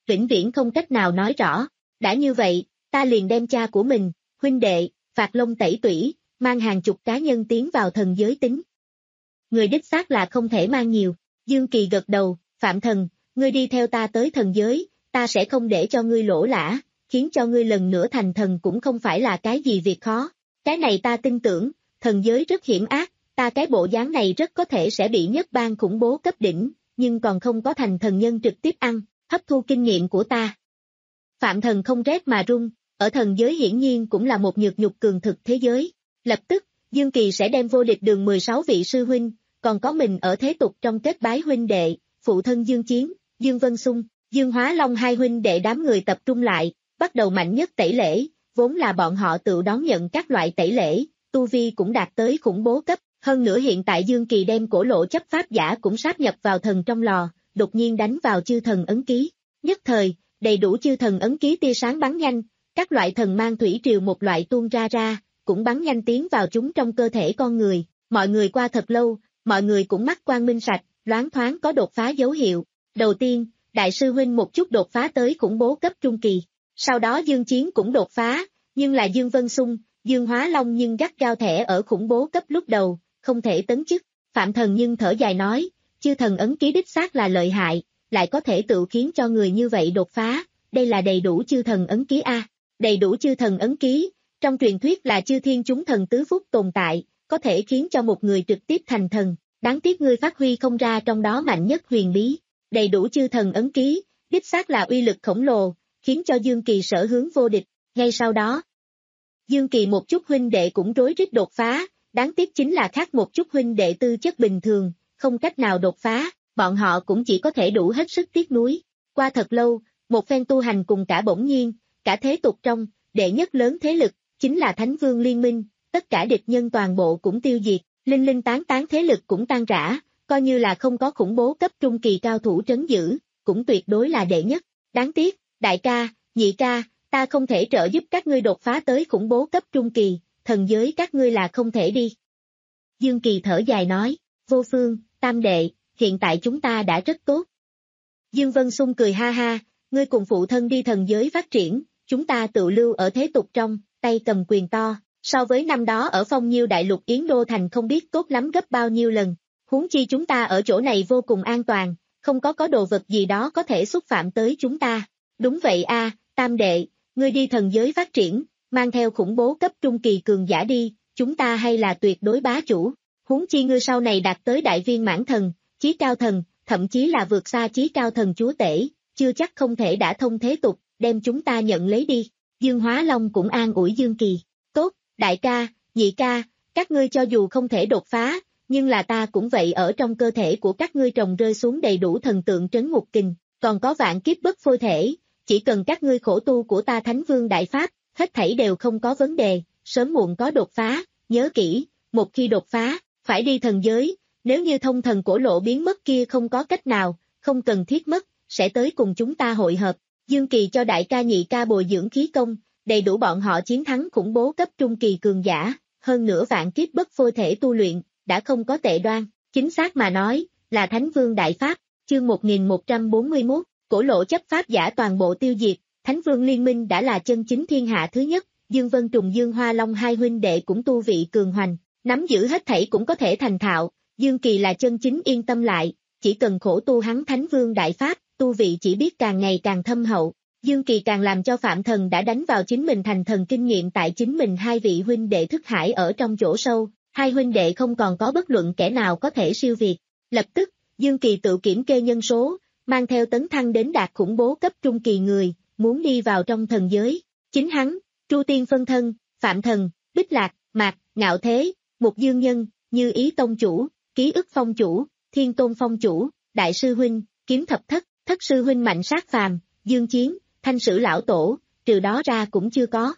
vĩnh viễn không cách nào nói rõ. Đã như vậy, ta liền đem cha của mình, huynh đệ, phạt lông tẩy tủy, mang hàng chục cá nhân tiến vào thần giới tính. Người đích xác là không thể mang nhiều. Dương Kỳ gật đầu, Phạm Thần, ngươi đi theo ta tới thần giới, ta sẽ không để cho ngươi lỗ lã, khiến cho ngươi lần nữa thành thần cũng không phải là cái gì việc khó. Cái này ta tin tưởng, thần giới rất hiểm ác, ta cái bộ dáng này rất có thể sẽ bị nhất bang khủng bố cấp đỉnh, nhưng còn không có thành thần nhân trực tiếp ăn, hấp thu kinh nghiệm của ta. Phạm Thần không rét mà run, ở thần giới hiển nhiên cũng là một nhược nhục cường thực thế giới. Lập tức, Dương Kỳ sẽ đem vô địch đường mười sáu vị sư huynh, còn có mình ở thế tục trong kết bái huynh đệ, phụ thân Dương Chiến, Dương Vân Xung, Dương Hóa Long hai huynh đệ đám người tập trung lại, bắt đầu mạnh nhất tẩy lễ, vốn là bọn họ tự đón nhận các loại tẩy lễ, tu vi cũng đạt tới khủng bố cấp, hơn nữa hiện tại Dương Kỳ đem cổ lộ chấp pháp giả cũng sáp nhập vào thần trong lò, đột nhiên đánh vào chư thần ấn ký. Nhất thời, đầy đủ chư thần ấn ký tia sáng bắn nhanh, các loại thần mang thủy triều một loại tuôn ra ra, cũng bắn nhanh tiến vào chúng trong cơ thể con người, mọi người qua thật lâu, mọi người cũng mắt quang minh sạch, loáng thoáng có đột phá dấu hiệu. Đầu tiên, đại sư huynh một chút đột phá tới khủng bố cấp trung kỳ, sau đó Dương Chiến cũng đột phá, nhưng là Dương Vân Xung, Dương Hóa Long nhưng gắt gao thẻ ở khủng bố cấp lúc đầu, không thể tấn chức. Phạm Thần nhưng thở dài nói, chư thần ấn ký đích xác là lợi hại, lại có thể tự khiến cho người như vậy đột phá, đây là đầy đủ chư thần ấn ký a. Đầy đủ chư thần ấn ký, trong truyền thuyết là chư thiên chúng thần tứ phúc tồn tại, có thể khiến cho một người trực tiếp thành thần, đáng tiếc ngươi phát huy không ra trong đó mạnh nhất huyền bí. Đầy đủ chư thần ấn ký, đích xác là uy lực khổng lồ, khiến cho Dương Kỳ sở hướng vô địch. Ngay sau đó, Dương Kỳ một chút huynh đệ cũng rối rít đột phá, đáng tiếc chính là khác một chút huynh đệ tư chất bình thường, không cách nào đột phá, bọn họ cũng chỉ có thể đủ hết sức tiếc nuối. Qua thật lâu, một phen tu hành cùng cả bỗng nhiên, cả thế tục trong, đệ nhất lớn thế lực, chính là Thánh Vương Liên Minh, tất cả địch nhân toàn bộ cũng tiêu diệt, linh linh tán tán thế lực cũng tan rã, coi như là không có khủng bố cấp trung kỳ cao thủ trấn giữ, cũng tuyệt đối là đệ nhất. Đáng tiếc, đại ca, nhị ca, ta không thể trợ giúp các ngươi đột phá tới khủng bố cấp trung kỳ, thần giới các ngươi là không thể đi. Dương Kỳ thở dài nói, Vô Phương, Tam đệ, hiện tại chúng ta đã rất tốt. Dương Vân Xung cười ha ha, ngươi cùng phụ thân đi thần giới phát triển, chúng ta tự lưu ở thế tục trong, tay cầm quyền to, so với năm đó ở Phong Nhiêu Đại Lục Yến Đô Thành không biết tốt lắm gấp bao nhiêu lần. Huống chi chúng ta ở chỗ này vô cùng an toàn, không có có đồ vật gì đó có thể xúc phạm tới chúng ta. Đúng vậy a, Tam đệ, ngươi đi thần giới phát triển, mang theo khủng bố cấp trung kỳ cường giả đi, chúng ta hay là tuyệt đối bá chủ. Huống chi ngươi sau này đạt tới đại viên mãn thần, chí cao thần, thậm chí là vượt xa chí cao thần chúa tể, chưa chắc không thể đã thông thế tục, đem chúng ta nhận lấy đi. Dương Hóa Long cũng an ủi Dương Kỳ, tốt, đại ca, nhị ca, các ngươi cho dù không thể đột phá, nhưng là ta cũng vậy ở trong cơ thể của các ngươi trồng rơi xuống đầy đủ thần tượng trấn ngục kình, còn có vạn kiếp bất phôi thể, chỉ cần các ngươi khổ tu của ta Thánh Vương Đại Pháp, hết thảy đều không có vấn đề, sớm muộn có đột phá, nhớ kỹ, một khi đột phá, phải đi thần giới, nếu như thông thần cổ lộ biến mất kia không có cách nào, không cần thiết mất, sẽ tới cùng chúng ta hội hợp. Dương Kỳ cho đại ca nhị ca bồi dưỡng khí công, đầy đủ bọn họ chiến thắng khủng bố cấp trung kỳ cường giả, hơn nữa vạn kiếp bất phôi thể tu luyện, đã không có tệ đoan, chính xác mà nói, là Thánh Vương Đại Pháp, chương một nghìn một trăm bốn mươi mốt, cổ lộ chấp pháp giả toàn bộ tiêu diệt, Thánh Vương Liên Minh đã là chân chính thiên hạ thứ nhất, Dương Vân Trùng Dương Hoa Long hai huynh đệ cũng tu vị cường hoành, nắm giữ hết thảy cũng có thể thành thạo, Dương Kỳ là chân chính yên tâm lại, chỉ cần khổ tu hắn Thánh Vương Đại Pháp, tu vị chỉ biết càng ngày càng thâm hậu. Dương Kỳ càng làm cho Phạm Thần đã đánh vào chính mình thành thần kinh nghiệm tại chính mình hai vị huynh đệ thức hải ở trong chỗ sâu, hai huynh đệ không còn có bất luận kẻ nào có thể siêu việt. Lập tức, Dương Kỳ tự kiểm kê nhân số, mang theo tấn thăng đến đạt khủng bố cấp trung kỳ người, muốn đi vào trong thần giới. Chính hắn, Tru Tiên phân thân, Phạm Thần, Bích Lạc, Mạc, Ngạo Thế, Mục Dương Nhân, Như Ý Tông Chủ, Ký Ức Phong Chủ, Thiên Tôn Phong Chủ, Đại Sư Huynh, Kiếm Thập Thất, Thất Sư Huynh Mạnh Sát Phàm, Dương Chiến, Thanh Sử Lão Tổ, trừ đó ra cũng chưa có.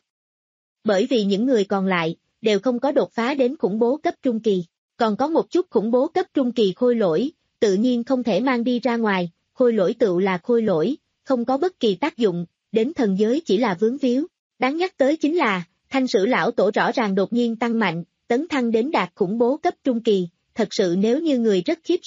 Bởi vì những người còn lại, đều không có đột phá đến khủng bố cấp trung kỳ, còn có một chút khủng bố cấp trung kỳ khôi lỗi, tự nhiên không thể mang đi ra ngoài, khôi lỗi tựu là khôi lỗi, không có bất kỳ tác dụng, đến thần giới chỉ là vướng víu. Đáng nhắc tới chính là, Thanh Sử Lão Tổ rõ ràng đột nhiên tăng mạnh, tấn thăng đến đạt khủng bố cấp trung kỳ, thật sự nếu như người rất khiếp sợ,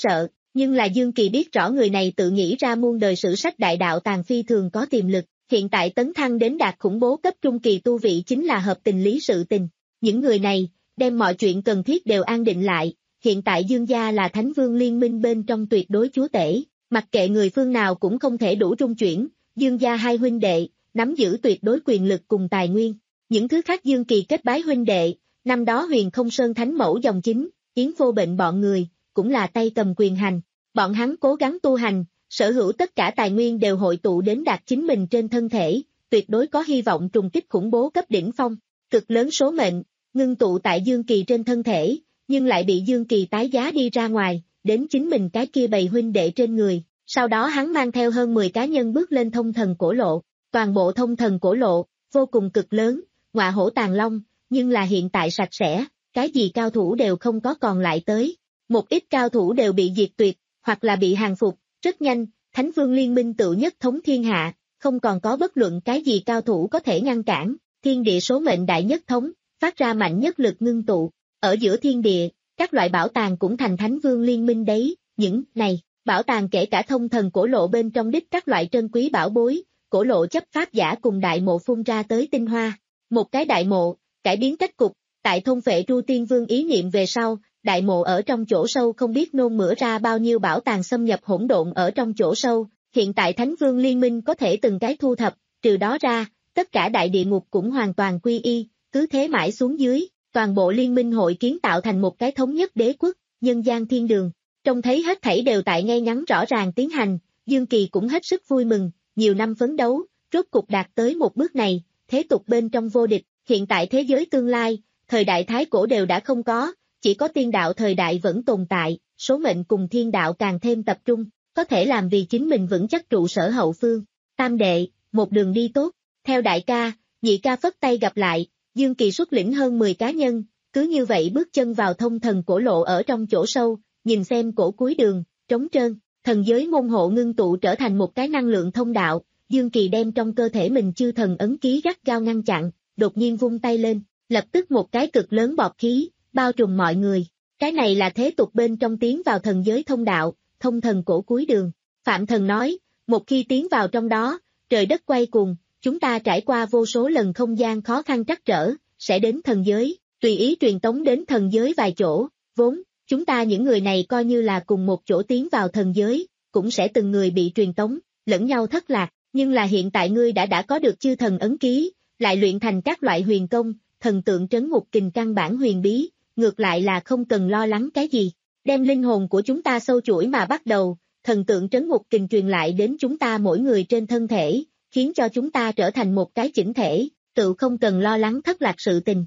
Nhưng là Dương Kỳ biết rõ người này tự nghĩ ra muôn đời sử sách đại đạo tàng phi thường có tiềm lực, hiện tại tấn thăng đến đạt khủng bố cấp trung kỳ tu vị chính là hợp tình lý sự tình. Những người này, đem mọi chuyện cần thiết đều an định lại, hiện tại Dương gia là Thánh Vương Liên minh bên trong tuyệt đối chúa tể, mặc kệ người phương nào cũng không thể đủ trung chuyển, Dương gia hai huynh đệ, nắm giữ tuyệt đối quyền lực cùng tài nguyên. Những thứ khác Dương Kỳ kết bái huynh đệ, năm đó Huyền Không Sơn Thánh Mẫu dòng chính, Yến Vô Bệnh bọn người, cũng là tay cầm quyền hành. Bọn hắn cố gắng tu hành, sở hữu tất cả tài nguyên đều hội tụ đến đạt chính mình trên thân thể, tuyệt đối có hy vọng trùng kích khủng bố cấp đỉnh phong. Cực lớn số mệnh, ngưng tụ tại Dương Kỳ trên thân thể, nhưng lại bị Dương Kỳ tái giá đi ra ngoài, đến chính mình cái kia bầy huynh đệ trên người. Sau đó hắn mang theo hơn mười cá nhân bước lên thông thần cổ lộ. Toàn bộ thông thần cổ lộ, vô cùng cực lớn, ngọa hổ tàng long, nhưng là hiện tại sạch sẽ, cái gì cao thủ đều không có còn lại tới. Một ít cao thủ đều bị diệt tuyệt, hoặc là bị hàng phục, rất nhanh, Thánh Vương Liên minh tự nhất thống thiên hạ, không còn có bất luận cái gì cao thủ có thể ngăn cản, thiên địa số mệnh đại nhất thống, phát ra mạnh nhất lực ngưng tụ. Ở giữa thiên địa, các loại bảo tàng cũng thành Thánh Vương Liên minh đấy, những này, bảo tàng kể cả thông thần cổ lộ bên trong đích các loại trân quý bảo bối, cổ lộ chấp pháp giả cùng đại mộ phun ra tới tinh hoa. Một cái đại mộ, cải biến cách cục, tại thôn phệ Tru Tiên Vương ý niệm về sau, đại mộ ở trong chỗ sâu không biết nôn mửa ra bao nhiêu bảo tàng xâm nhập hỗn độn ở trong chỗ sâu, hiện tại Thánh Vương Liên minh có thể từng cái thu thập, trừ đó ra, tất cả đại địa ngục cũng hoàn toàn quy y, cứ thế mãi xuống dưới, toàn bộ liên minh hội kiến tạo thành một cái thống nhất đế quốc, nhân gian thiên đường. Trông thấy hết thảy đều tại ngay ngắn rõ ràng tiến hành, Dương Kỳ cũng hết sức vui mừng, nhiều năm phấn đấu, rốt cục đạt tới một bước này, thế tục bên trong vô địch, hiện tại thế giới tương lai, thời đại thái cổ đều đã không có, chỉ có tiên đạo thời đại vẫn tồn tại, số mệnh cùng thiên đạo càng thêm tập trung, có thể làm vì chính mình vững chắc trụ sở hậu phương. Tam đệ, một đường đi tốt, theo đại ca, nhị ca phất tay gặp lại, Dương Kỳ xuất lĩnh hơn mười cá nhân, cứ như vậy bước chân vào thông thần cổ lộ ở trong chỗ sâu, nhìn xem cổ cuối đường, trống trơn, thần giới môn hộ ngưng tụ trở thành một cái năng lượng thông đạo, Dương Kỳ đem trong cơ thể mình chư thần ấn ký gắt gao ngăn chặn, đột nhiên vung tay lên, lập tức một cái cực lớn bọt khí, bao trùm mọi người. Cái này là thế tục bên trong tiến vào thần giới thông đạo, thông thần cổ cuối đường. Phạm Thần nói, một khi tiến vào trong đó, trời đất quay cuồng, chúng ta trải qua vô số lần không gian khó khăn trắc trở, sẽ đến thần giới, tùy ý truyền tống đến thần giới vài chỗ, vốn, chúng ta những người này coi như là cùng một chỗ tiến vào thần giới, cũng sẽ từng người bị truyền tống, lẫn nhau thất lạc, nhưng là hiện tại ngươi đã đã có được chư thần ấn ký, lại luyện thành các loại huyền công, thần tượng trấn ngục kình căn bản huyền bí, ngược lại là không cần lo lắng cái gì, đem linh hồn của chúng ta sâu chuỗi mà bắt đầu, thần tượng trấn ngục kình truyền lại đến chúng ta mỗi người trên thân thể, khiến cho chúng ta trở thành một cái chỉnh thể, tự không cần lo lắng thất lạc sự tình.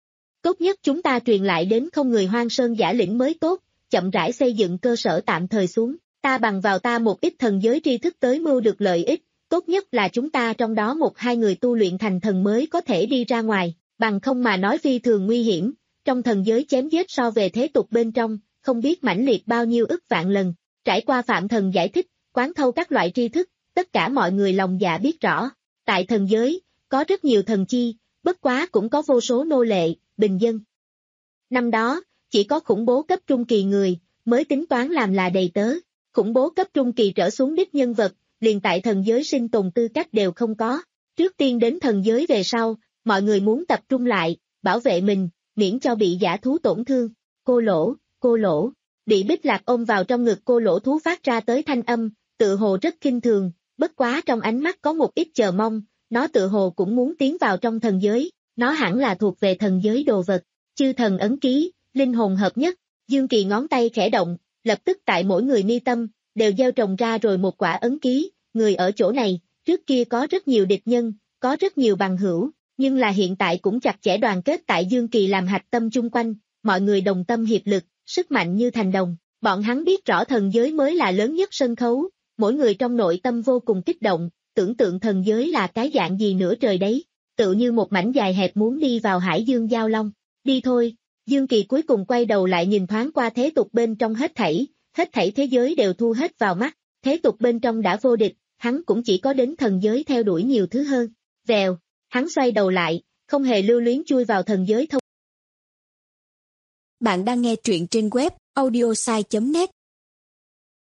Tốt nhất chúng ta truyền lại đến không người hoang sơn giả lĩnh mới tốt, chậm rãi xây dựng cơ sở tạm thời xuống, ta bằng vào ta một ít thần giới tri thức tới mưu được lợi ích, tốt nhất là chúng ta trong đó một hai người tu luyện thành thần mới có thể đi ra ngoài, bằng không mà nói phi thường nguy hiểm, trong thần giới chém giết so về thế tục bên trong, không biết mãnh liệt bao nhiêu ức vạn lần, trải qua Phạm Thần giải thích, quán thâu các loại tri thức, tất cả mọi người lòng dạ biết rõ, tại thần giới, có rất nhiều thần chi, bất quá cũng có vô số nô lệ, bình dân. Năm đó, chỉ có khủng bố cấp trung kỳ người, mới tính toán làm là đầy tớ, khủng bố cấp trung kỳ trở xuống đích nhân vật, liền tại thần giới sinh tồn tư cách đều không có, trước tiên đến thần giới về sau, mọi người muốn tập trung lại, bảo vệ mình, miễn cho bị giả thú tổn thương, cô lỗ, cô lỗ, bị Bích Lạc ôm vào trong ngực cô lỗ thú phát ra tới thanh âm, tự hồ rất kinh thường, bất quá trong ánh mắt có một ít chờ mong, nó tự hồ cũng muốn tiến vào trong thần giới, nó hẳn là thuộc về thần giới đồ vật, chư thần ấn ký, linh hồn hợp nhất, Dương Kỳ ngón tay khẽ động, lập tức tại mỗi người mi tâm, đều gieo trồng ra rồi một quả ấn ký, người ở chỗ này, trước kia có rất nhiều địch nhân, có rất nhiều bằng hữu, nhưng là hiện tại cũng chặt chẽ đoàn kết tại Dương Kỳ làm hạch tâm chung quanh, mọi người đồng tâm hiệp lực, sức mạnh như thành đồng, bọn hắn biết rõ thần giới mới là lớn nhất sân khấu, mỗi người trong nội tâm vô cùng kích động, tưởng tượng thần giới là cái dạng gì nữa trời đấy, tự như một mảnh dài hẹp muốn đi vào hải dương giao long, đi thôi, Dương Kỳ cuối cùng quay đầu lại nhìn thoáng qua thế tục bên trong hết thảy, hết thảy thế giới đều thu hết vào mắt, thế tục bên trong đã vô địch, hắn cũng chỉ có đến thần giới theo đuổi nhiều thứ hơn, vèo, hắn xoay đầu lại, không hề lưu luyến chui vào thần giới thông. Bạn đang nghe truyện trên web audiosai chấm net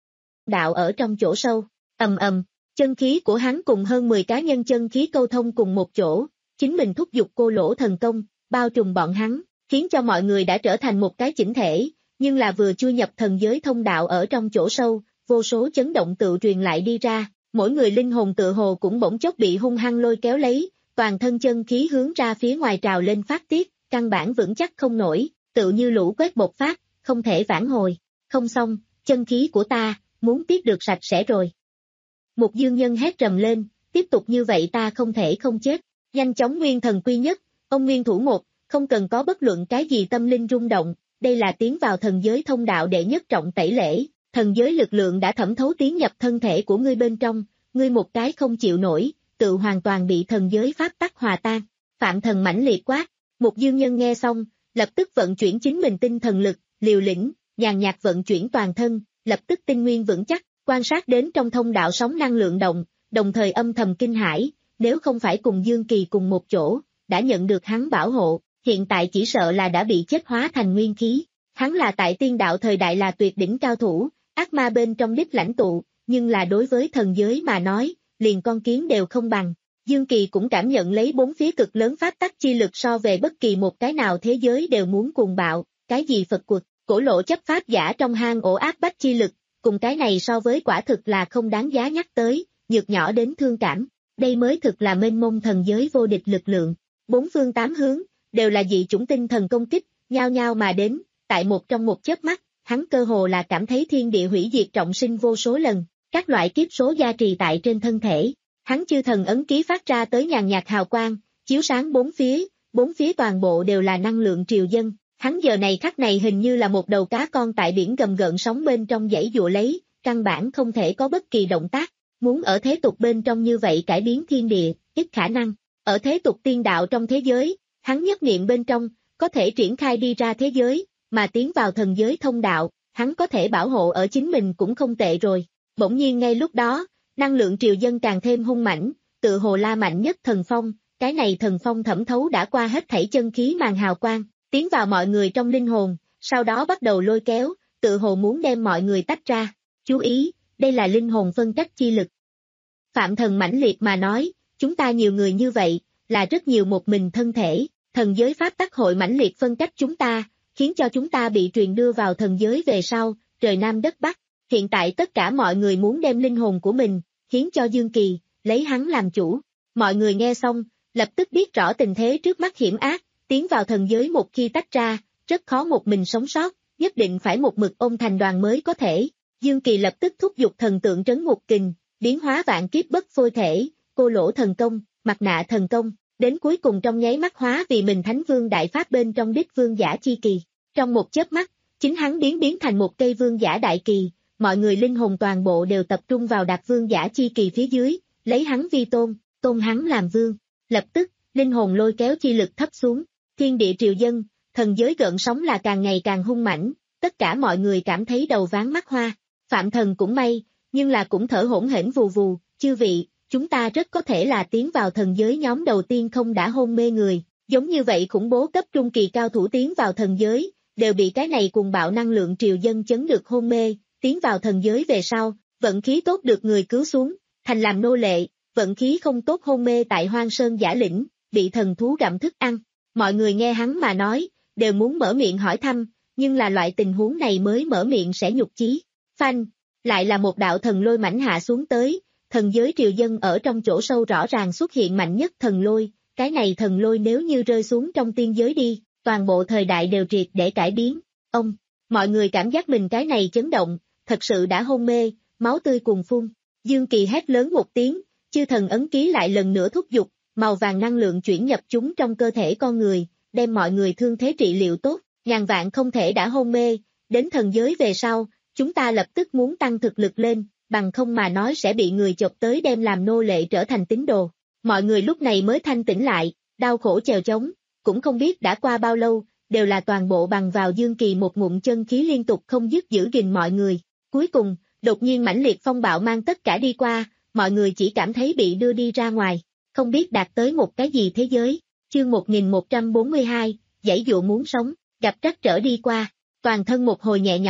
đạo ở trong chỗ sâu, ầm ầm, chân khí của hắn cùng hơn mười cá nhân chân khí câu thông cùng một chỗ, chính mình thúc giục cô lỗ thần công, bao trùm bọn hắn, khiến cho mọi người đã trở thành một cái chỉnh thể, nhưng là vừa chui nhập thần giới thông đạo ở trong chỗ sâu, vô số chấn động tự truyền lại đi ra, mỗi người linh hồn tự hồ cũng bỗng chốc bị hung hăng lôi kéo lấy, toàn thân chân khí hướng ra phía ngoài trào lên phát tiết, căn bản vững chắc không nổi, tự như lũ quét bột phát, không thể vãn hồi, không xong, chân khí của ta, muốn tiết được sạch sẽ rồi. Một dương nhân hét trầm lên, tiếp tục như vậy ta không thể không chết, nhanh chóng nguyên thần quy nhất, ông nguyên thủ một, không cần có bất luận cái gì tâm linh rung động, đây là tiến vào thần giới thông đạo đệ nhất trọng tẩy lễ, thần giới lực lượng đã thẩm thấu tiến nhập thân thể của ngươi bên trong, ngươi một cái không chịu nổi, tự hoàn toàn bị thần giới pháp tắc hòa tan, Phạm Thần mãnh liệt quát, một dương nhân nghe xong, lập tức vận chuyển chính mình tinh thần lực, liều lĩnh, nhàn nhạt vận chuyển toàn thân, lập tức tinh nguyên vững chắc, quan sát đến trong thông đạo sóng năng lượng động, đồng thời âm thầm kinh hãi, nếu không phải cùng Dương Kỳ cùng một chỗ, đã nhận được hắn bảo hộ, hiện tại chỉ sợ là đã bị chết hóa thành nguyên khí. Hắn là tại tiên đạo thời đại là tuyệt đỉnh cao thủ, ác ma bên trong đích lãnh tụ, nhưng là đối với thần giới mà nói, liền con kiến đều không bằng. Dương Kỳ cũng cảm nhận lấy bốn phía cực lớn pháp tắc chi lực so về bất kỳ một cái nào thế giới đều muốn cuồng bạo, cái gì Phật quật, cổ lộ chấp pháp giả trong hang ổ áp bách chi lực, cùng cái này so với quả thực là không đáng giá nhắc tới, nhược nhỏ đến thương cảm, đây mới thực là mênh mông thần giới vô địch lực lượng. Bốn phương tám hướng, đều là dị chủng tinh thần công kích, nhao nhao mà đến, tại một trong một chớp mắt, hắn cơ hồ là cảm thấy thiên địa hủy diệt trọng sinh vô số lần, các loại kiếp số gia trì tại trên thân thể. Hắn chư thần ấn ký phát ra tới nhàn nhạt hào quang, chiếu sáng bốn phía, bốn phía toàn bộ đều là năng lượng triều dân. Hắn giờ này khắc này hình như là một đầu cá con tại biển gầm gợn sóng bên trong dãy dụa lấy, căn bản không thể có bất kỳ động tác. Muốn ở thế tục bên trong như vậy cải biến thiên địa, ít khả năng. Ở thế tục tiên đạo trong thế giới, hắn nhất niệm bên trong, có thể triển khai đi ra thế giới, mà tiến vào thần giới thông đạo, hắn có thể bảo hộ ở chính mình cũng không tệ rồi. Bỗng nhiên ngay lúc đó, năng lượng triều dân càng thêm hung mãnh, tự hồ la mạnh nhất thần phong, cái này thần phong thẩm thấu đã qua hết thảy chân khí màn hào quang, tiến vào mọi người trong linh hồn, sau đó bắt đầu lôi kéo, tự hồ muốn đem mọi người tách ra. Chú ý, đây là linh hồn phân cách chi lực. Phạm Thần mãnh liệt mà nói, chúng ta nhiều người như vậy, là rất nhiều một mình thân thể, thần giới pháp tắc hội mãnh liệt phân cách chúng ta, khiến cho chúng ta bị truyền đưa vào thần giới về sau, trời Nam đất Bắc. Hiện tại tất cả mọi người muốn đem linh hồn của mình, hiến cho Dương Kỳ, lấy hắn làm chủ. Mọi người nghe xong, lập tức biết rõ tình thế trước mắt hiểm ác, tiến vào thần giới một khi tách ra, rất khó một mình sống sót, nhất định phải một mực ôm thành đoàn mới có thể. Dương Kỳ lập tức thúc giục thần tượng trấn ngục kình, biến hóa vạn kiếp bất phôi thể, cô lỗ thần công, mặt nạ thần công, đến cuối cùng trong nháy mắt hóa vì mình Thánh Vương Đại Pháp bên trong đích vương giả chi kỳ. Trong một chớp mắt, chính hắn biến biến thành một cây vương giả đại kỳ, mọi người linh hồn toàn bộ đều tập trung vào đạt vương giả chi kỳ phía dưới, lấy hắn vi tôn, tôn hắn làm vương. Lập tức, linh hồn lôi kéo chi lực thấp xuống, thiên địa triều dân, thần giới gợn sóng là càng ngày càng hung mãnh, tất cả mọi người cảm thấy đầu váng mắt hoa. Phạm Thần cũng may, nhưng là cũng thở hổn hển vù vù, chư vị, chúng ta rất có thể là tiến vào thần giới nhóm đầu tiên không đã hôn mê người, giống như vậy khủng bố cấp trung kỳ cao thủ tiến vào thần giới, đều bị cái này cuồng bạo năng lượng triều dân chấn được hôn mê, tiến vào thần giới về sau, vận khí tốt được người cứu xuống, thành làm nô lệ, vận khí không tốt hôn mê tại Hoang Sơn Giả Lĩnh, bị thần thú gặm thức ăn. Mọi người nghe hắn mà nói, đều muốn mở miệng hỏi thăm, nhưng là loại tình huống này mới mở miệng sẽ nhục chí. Phanh, lại là một đạo thần lôi mãnh hạ xuống tới, thần giới triều dân ở trong chỗ sâu rõ ràng xuất hiện mạnh nhất thần lôi, cái này thần lôi nếu như rơi xuống trong tiên giới đi, toàn bộ thời đại đều triệt để cải biến. Ông, mọi người cảm giác mình cái này chấn động, thật sự đã hôn mê, máu tươi cuồn phun. Dương Kỳ hét lớn một tiếng, chư thần ấn ký lại lần nữa thúc giục, màu vàng năng lượng chuyển nhập chúng trong cơ thể con người, đem mọi người thương thế trị liệu tốt, ngàn vạn không thể đã hôn mê, đến thần giới về sau, chúng ta lập tức muốn tăng thực lực lên, bằng không mà nói sẽ bị người chộp tới đem làm nô lệ trở thành tín đồ. Mọi người lúc này mới thanh tỉnh lại, đau khổ chèo chống, cũng không biết đã qua bao lâu, đều là toàn bộ bằng vào Dương Kỳ một ngụm chân khí liên tục không dứt giữ gìn mọi người. Cuối cùng, đột nhiên mãnh liệt phong bạo mang tất cả đi qua, mọi người chỉ cảm thấy bị đưa đi ra ngoài, không biết đạt tới một cái gì thế giới. Chương một nghìn một trăm bốn mươi hai, giãy dụa muốn sống, gặp trắc trở đi qua, toàn thân một hồi nhẹ nhõm,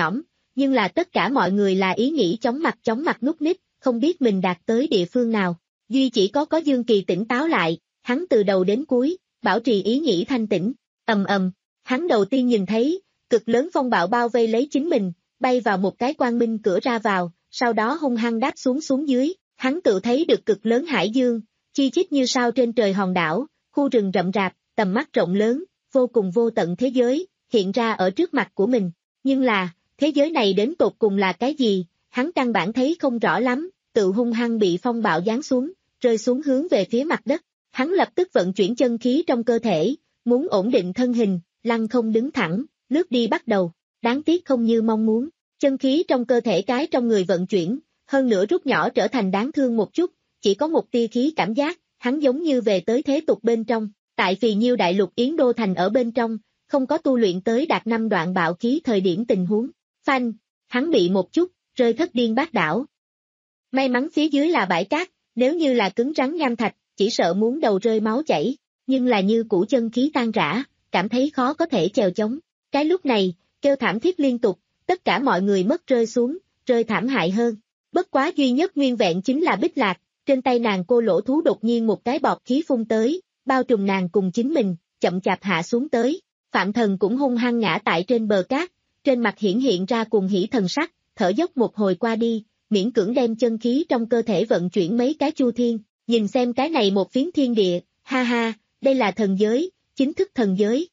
nhưng là tất cả mọi người là ý nghĩ chóng mặt chóng mặt nút nít, không biết mình đạt tới địa phương nào. Duy chỉ có có Dương Kỳ tỉnh táo lại, hắn từ đầu đến cuối, bảo trì ý nghĩ thanh tĩnh, ầm ầm, hắn đầu tiên nhìn thấy, cực lớn phong bạo bao vây lấy chính mình, bay vào một cái quang minh cửa ra vào, sau đó hung hăng đáp xuống xuống dưới, hắn tự thấy được cực lớn hải dương, chi chít như sao trên trời hòn đảo, khu rừng rậm rạp, tầm mắt rộng lớn, vô cùng vô tận thế giới, hiện ra ở trước mặt của mình, nhưng là, thế giới này đến tột cùng là cái gì, hắn căn bản thấy không rõ lắm, tự hung hăng bị phong bạo giáng xuống, rơi xuống hướng về phía mặt đất, hắn lập tức vận chuyển chân khí trong cơ thể, muốn ổn định thân hình, lăng không đứng thẳng, lướt đi bắt đầu, đáng tiếc không như mong muốn, chân khí trong cơ thể cái trong người vận chuyển, hơn nữa rút nhỏ trở thành đáng thương một chút, chỉ có một tia khí cảm giác, hắn giống như về tới thế tục bên trong, tại Phì Nhiêu đại lục Yến Đô Thành ở bên trong, không có tu luyện tới đạt năm đoạn bạo khí thời điểm tình huống, phanh, hắn bị một chút, rơi thất điên bát đảo. May mắn phía dưới là bãi cát, nếu như là cứng rắn nham thạch, chỉ sợ muốn đầu rơi máu chảy, nhưng là như củ chân khí tan rã, cảm thấy khó có thể chèo chống. Cái lúc này, kêu thảm thiết liên tục, tất cả mọi người mất rơi xuống, rơi thảm hại hơn. Bất quá duy nhất nguyên vẹn chính là Bích Lạc, trên tay nàng cô lỗ thú đột nhiên một cái bọt khí phun tới, bao trùm nàng cùng chính mình, chậm chạp hạ xuống tới. Phạm Thần cũng hung hăng ngã tại trên bờ cát, trên mặt hiển hiện ra cùng hỉ thần sắc, thở dốc một hồi qua đi, miễn cưỡng đem chân khí trong cơ thể vận chuyển mấy cái chu thiên, nhìn xem cái này một phiến thiên địa, ha ha, đây là thần giới, chính thức thần giới.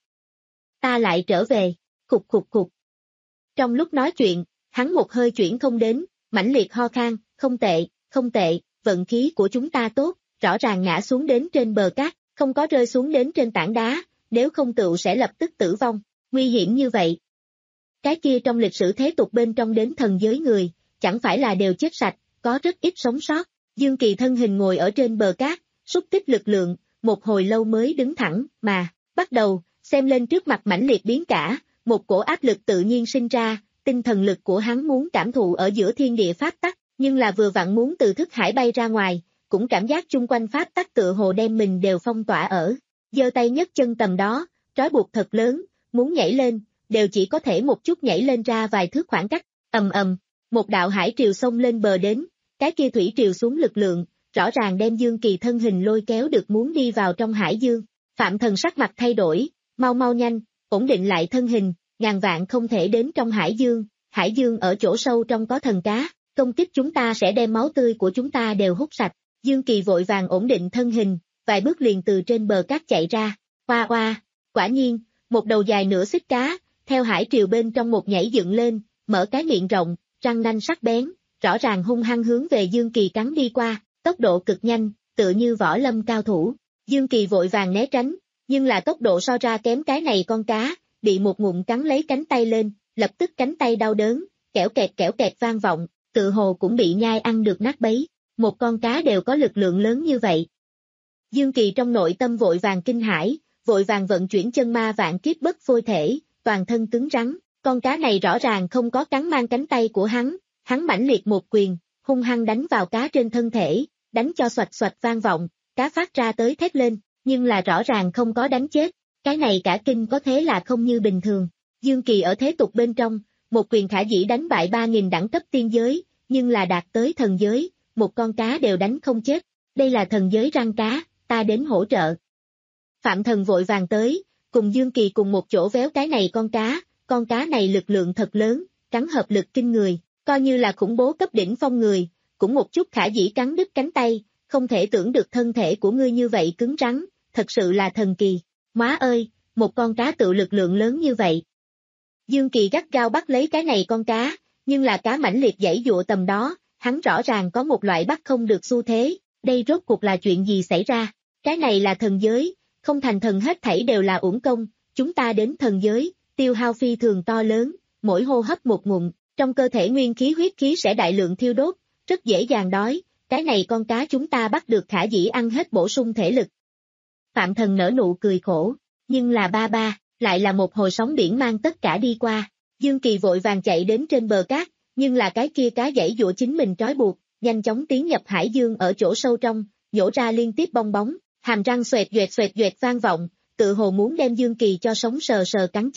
Ta lại trở về, khục khục khục. Trong lúc nói chuyện, hắn một hơi chuyển không đến, mãnh liệt ho khan, không tệ, không tệ, vận khí của chúng ta tốt, rõ ràng ngã xuống đến trên bờ cát, không có rơi xuống đến trên tảng đá, nếu không tựu sẽ lập tức tử vong, nguy hiểm như vậy. Cái kia trong lịch sử thế tục bên trong đến thần giới người, chẳng phải là đều chết sạch, có rất ít sống sót. Dương Kỳ thân hình ngồi ở trên bờ cát, xúc tích lực lượng, một hồi lâu mới đứng thẳng, mà, bắt đầu, xem lên trước mặt mãnh liệt biến cả, một cổ áp lực tự nhiên sinh ra, tinh thần lực của hắn muốn cảm thụ ở giữa thiên địa pháp tắc, nhưng là vừa vặn muốn từ thức hải bay ra ngoài, cũng cảm giác chung quanh pháp tắc tựa hồ đem mình đều phong tỏa ở. Giơ tay nhấc chân tầm đó, trói buộc thật lớn, muốn nhảy lên, đều chỉ có thể một chút nhảy lên ra vài thước khoảng cách, ầm ầm, một đạo hải triều xông lên bờ đến, cái kia thủy triều xuống lực lượng, rõ ràng đem Dương Kỳ thân hình lôi kéo được muốn đi vào trong hải dương. Phạm Thần sắc mặt thay đổi, mau mau nhanh, ổn định lại thân hình, ngàn vạn không thể đến trong hải dương, hải dương ở chỗ sâu trong có thần cá, công kích chúng ta sẽ đem máu tươi của chúng ta đều hút sạch. Dương Kỳ vội vàng ổn định thân hình, vài bước liền từ trên bờ cát chạy ra, oa oa, quả nhiên, một đầu dài nửa xích cá, theo hải triều bên trong một nhảy dựng lên, mở cái miệng rộng, răng nanh sắc bén, rõ ràng hung hăng hướng về Dương Kỳ cắn đi qua, tốc độ cực nhanh, tựa như võ lâm cao thủ. Dương Kỳ vội vàng né tránh, nhưng là tốc độ so ra kém cái này con cá, bị một ngụm cắn lấy cánh tay lên, lập tức cánh tay đau đớn, kẽo kẹt kẽo kẹt vang vọng, tự hồ cũng bị nhai ăn được nát bấy, một con cá đều có lực lượng lớn như vậy. Dương Kỳ trong nội tâm vội vàng kinh hãi, vội vàng vận chuyển chân ma vạn kiếp bất phôi thể, toàn thân cứng rắn, con cá này rõ ràng không có cắn mang cánh tay của hắn, hắn mãnh liệt một quyền, hung hăng đánh vào cá trên thân thể, đánh cho xoạch xoạch vang vọng, cá phát ra tới thét lên, nhưng là rõ ràng không có đánh chết, cái này cả kinh có thế là không như bình thường. Dương Kỳ ở thế tục bên trong, một quyền khả dĩ đánh bại ba nghìn đẳng cấp tiên giới, nhưng là đạt tới thần giới, một con cá đều đánh không chết, đây là thần giới răng cá, ta đến hỗ trợ. Phạm Thần vội vàng tới, cùng Dương Kỳ cùng một chỗ véo cái này con cá, con cá này lực lượng thật lớn, cắn hợp lực kinh người, coi như là khủng bố cấp đỉnh phong người, cũng một chút khả dĩ cắn đứt cánh tay, không thể tưởng được thân thể của ngươi như vậy cứng rắn, thật sự là thần kỳ. Má ơi, một con cá tự lực lượng lớn như vậy. Dương Kỳ gắt gao bắt lấy cái này con cá, nhưng là cá mãnh liệt giãy dụa tầm đó, hắn rõ ràng có một loại bắt không được xu thế, đây rốt cuộc là chuyện gì xảy ra, cái này là thần giới, không thành thần hết thảy đều là uổng công, chúng ta đến thần giới, tiêu hao phi thường to lớn, mỗi hô hấp một ngụm, trong cơ thể nguyên khí huyết khí sẽ đại lượng thiêu đốt, rất dễ dàng đói, cái này con cá chúng ta bắt được khả dĩ ăn hết bổ sung thể lực. Phạm Thần nở nụ cười khổ, nhưng là ba ba, lại là một hồi sóng biển mang tất cả đi qua, Dương Kỳ vội vàng chạy đến trên bờ cát, nhưng là cái kia cá giãy giụa chính mình trói buộc, nhanh chóng tiến nhập hải dương ở chỗ sâu trong, nhổ ra liên tiếp bong bóng, hàm răng xoẹt doẹt xoẹt doẹt vang vọng, tự hồ muốn đem Dương Kỳ cho sống sờ sờ cắn chết.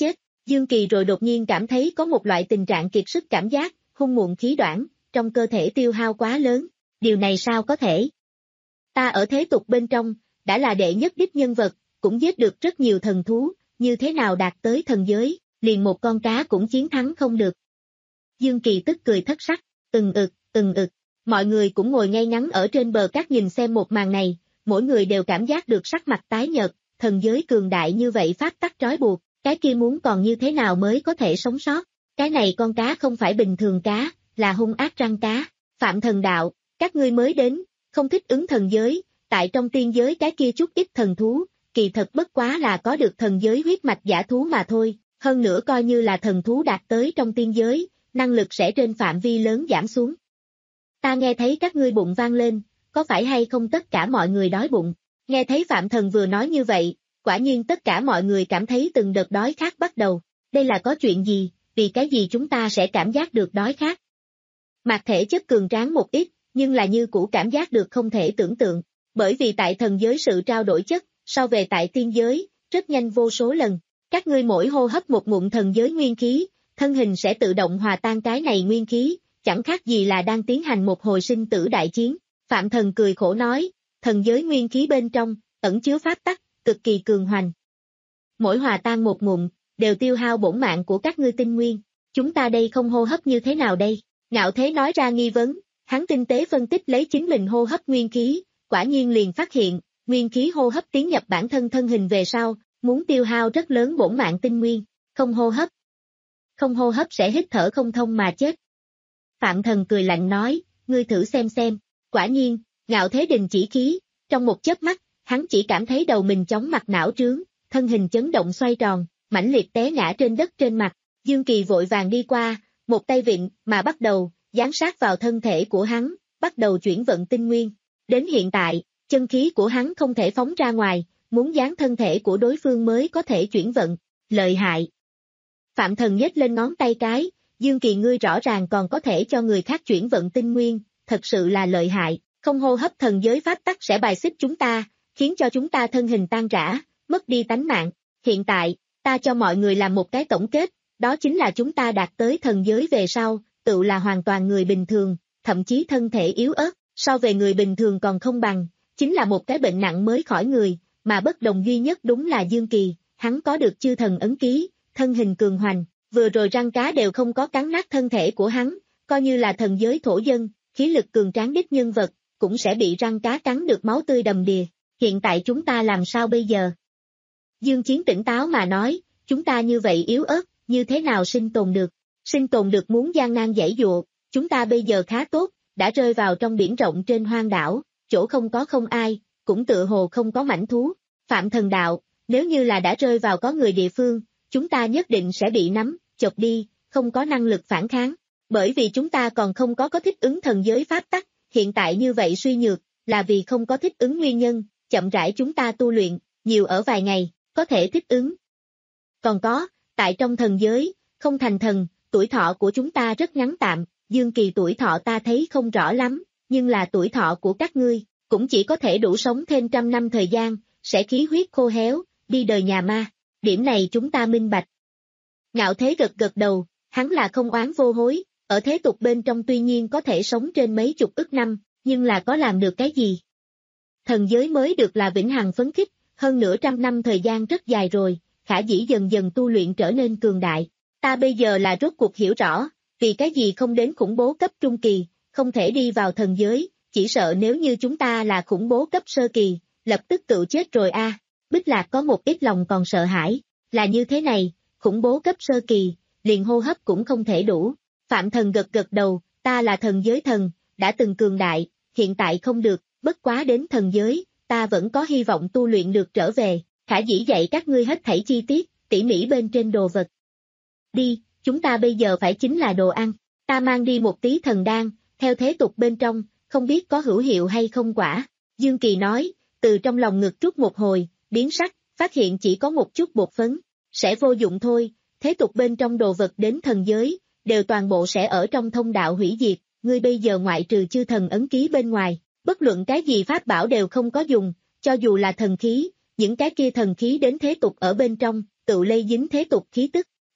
Dương Kỳ rồi đột nhiên cảm thấy có một loại tình trạng kiệt sức cảm giác, hung muộn khí đoản, trong cơ thể tiêu hao quá lớn. Điều này sao có thể? Ta ở thế tục bên trong, đã là đệ nhất đích nhân vật, cũng giết được rất nhiều thần thú, như thế nào đạt tới thần giới, liền một con cá cũng chiến thắng không được. Dương Kỳ tức cười thất sắc, ừng ực, ừng ực, mọi người cũng ngồi ngay ngắn ở trên bờ cát nhìn xem một màn này, mỗi người đều cảm giác được sắc mặt tái nhợt, thần giới cường đại như vậy pháp tắc trói buộc, cái kia muốn còn như thế nào mới có thể sống sót, cái này con cá không phải bình thường cá, là hung ác răng cá, Phạm Thần đạo, các ngươi mới đến, không thích ứng thần giới, tại trong tiên giới cái kia chút ít thần thú, kỳ thật bất quá là có được thần giới huyết mạch giả thú mà thôi, hơn nữa coi như là thần thú đạt tới trong tiên giới, năng lực sẽ trên phạm vi lớn giảm xuống. Ta nghe thấy các ngươi bụng vang lên, có phải hay không tất cả mọi người đói bụng, nghe thấy Phạm Thần vừa nói như vậy, quả nhiên tất cả mọi người cảm thấy từng đợt đói khát bắt đầu, đây là có chuyện gì, vì cái gì chúng ta sẽ cảm giác được đói khát. Mạc thể chất cường tráng một ít, nhưng là như cũ cảm giác được không thể tưởng tượng, bởi vì tại thần giới sự trao đổi chất, so về tại tiên giới, rất nhanh vô số lần, các ngươi mỗi hô hấp một ngụm thần giới nguyên khí, thân hình sẽ tự động hòa tan cái này nguyên khí, chẳng khác gì là đang tiến hành một hồi sinh tử đại chiến. Phạm Thần cười khổ nói, thần giới nguyên khí bên trong, ẩn chứa pháp tắc, cực kỳ cường hoành. Mỗi hòa tan một ngụm, đều tiêu hao bổn mạng của các ngươi tinh nguyên, chúng ta đây không hô hấp như thế nào đây? Ngạo Thế nói ra nghi vấn, hắn tinh tế phân tích lấy chính mình hô hấp nguyên khí, quả nhiên liền phát hiện, nguyên khí hô hấp tiến nhập bản thân thân hình về sau, muốn tiêu hao rất lớn bổn mạng tinh nguyên, không hô hấp. Không hô hấp sẽ hít thở không thông mà chết. Phạm Thần cười lạnh nói, ngươi thử xem xem, quả nhiên, Ngạo Thế đình chỉ khí, trong một chớp mắt, hắn chỉ cảm thấy đầu mình chóng mặt não trướng, thân hình chấn động xoay tròn, mãnh liệt té ngã trên đất trên mặt, Dương Kỳ vội vàng đi qua, một tay vịn mà bắt đầu, giáng sát vào thân thể của hắn, bắt đầu chuyển vận tinh nguyên. Đến hiện tại, chân khí của hắn không thể phóng ra ngoài, muốn dán thân thể của đối phương mới có thể chuyển vận, lợi hại. Phạm Thần nhếch lên ngón tay cái, Dương Kỳ ngươi rõ ràng còn có thể cho người khác chuyển vận tinh nguyên, thật sự là lợi hại, không hô hấp thần giới pháp tắc sẽ bài xích chúng ta, khiến cho chúng ta thân hình tan rã, mất đi tánh mạng. Hiện tại, ta cho mọi người làm một cái tổng kết, đó chính là chúng ta đạt tới thần giới về sau, tự là hoàn toàn người bình thường, thậm chí thân thể yếu ớt, so về người bình thường còn không bằng, chính là một cái bệnh nặng mới khỏi người, mà bất đồng duy nhất đúng là Dương Kỳ, hắn có được chư thần ấn ký, thân hình cường hoành, vừa rồi răng cá đều không có cắn nát thân thể của hắn, coi như là thần giới thổ dân, khí lực cường tráng đích nhân vật, cũng sẽ bị răng cá cắn được máu tươi đầm đìa, hiện tại chúng ta làm sao bây giờ? Dương Chiến tỉnh táo mà nói, chúng ta như vậy yếu ớt, như thế nào sinh tồn được? Sinh tồn được muốn gian nan giãy dụa, chúng ta bây giờ khá tốt, đã rơi vào trong biển rộng trên hoang đảo, chỗ không có không ai, cũng tựa hồ không có mãnh thú. Phạm Thần đạo, nếu như là đã rơi vào có người địa phương, chúng ta nhất định sẽ bị nắm, chộp đi, không có năng lực phản kháng, bởi vì chúng ta còn không có có thích ứng thần giới pháp tắc, hiện tại như vậy suy nhược, là vì không có thích ứng nguyên nhân, chậm rãi chúng ta tu luyện, nhiều ở vài ngày, có thể thích ứng. Còn có, tại trong thần giới, không thành thần, tuổi thọ của chúng ta rất ngắn tạm, Dương Kỳ tuổi thọ ta thấy không rõ lắm, nhưng là tuổi thọ của các ngươi, cũng chỉ có thể đủ sống thêm trăm năm thời gian, sẽ khí huyết khô héo, đi đời nhà ma, điểm này chúng ta minh bạch. Ngạo Thế gật gật đầu, hắn là không oán vô hối, ở thế tục bên trong tuy nhiên có thể sống trên mấy chục ức năm, nhưng là có làm được cái gì? Thần giới mới được là vĩnh hằng phấn khích, hơn nửa trăm năm thời gian rất dài rồi, khả dĩ dần dần tu luyện trở nên cường đại. Ta bây giờ là rốt cuộc hiểu rõ, vì cái gì không đến khủng bố cấp trung kỳ, không thể đi vào thần giới, chỉ sợ nếu như chúng ta là khủng bố cấp sơ kỳ, lập tức tự chết rồi a. À. Bích Lạc có một ít lòng còn sợ hãi, là như thế này, khủng bố cấp sơ kỳ, liền hô hấp cũng không thể đủ. Phạm Thần gật gật đầu, ta là thần giới thần, đã từng cường đại, hiện tại không được, bất quá đến thần giới, ta vẫn có hy vọng tu luyện được trở về, khả dĩ dạy các ngươi hết thảy chi tiết, tỉ mỉ bên trên đồ vật. Đi, chúng ta bây giờ phải chính là đồ ăn, ta mang đi một tí thần đan, theo thế tục bên trong, không biết có hữu hiệu hay không quả. Dương Kỳ nói, từ trong lòng ngực trút một hồi, biến sắc, phát hiện chỉ có một chút bột phấn, sẽ vô dụng thôi, thế tục bên trong đồ vật đến thần giới, đều toàn bộ sẽ ở trong thông đạo hủy diệt, ngươi bây giờ ngoại trừ chư thần ấn ký bên ngoài, bất luận cái gì pháp bảo đều không có dùng, cho dù là thần khí, những cái kia thần khí đến thế tục ở bên trong, tự lây dính thế tục khí tức.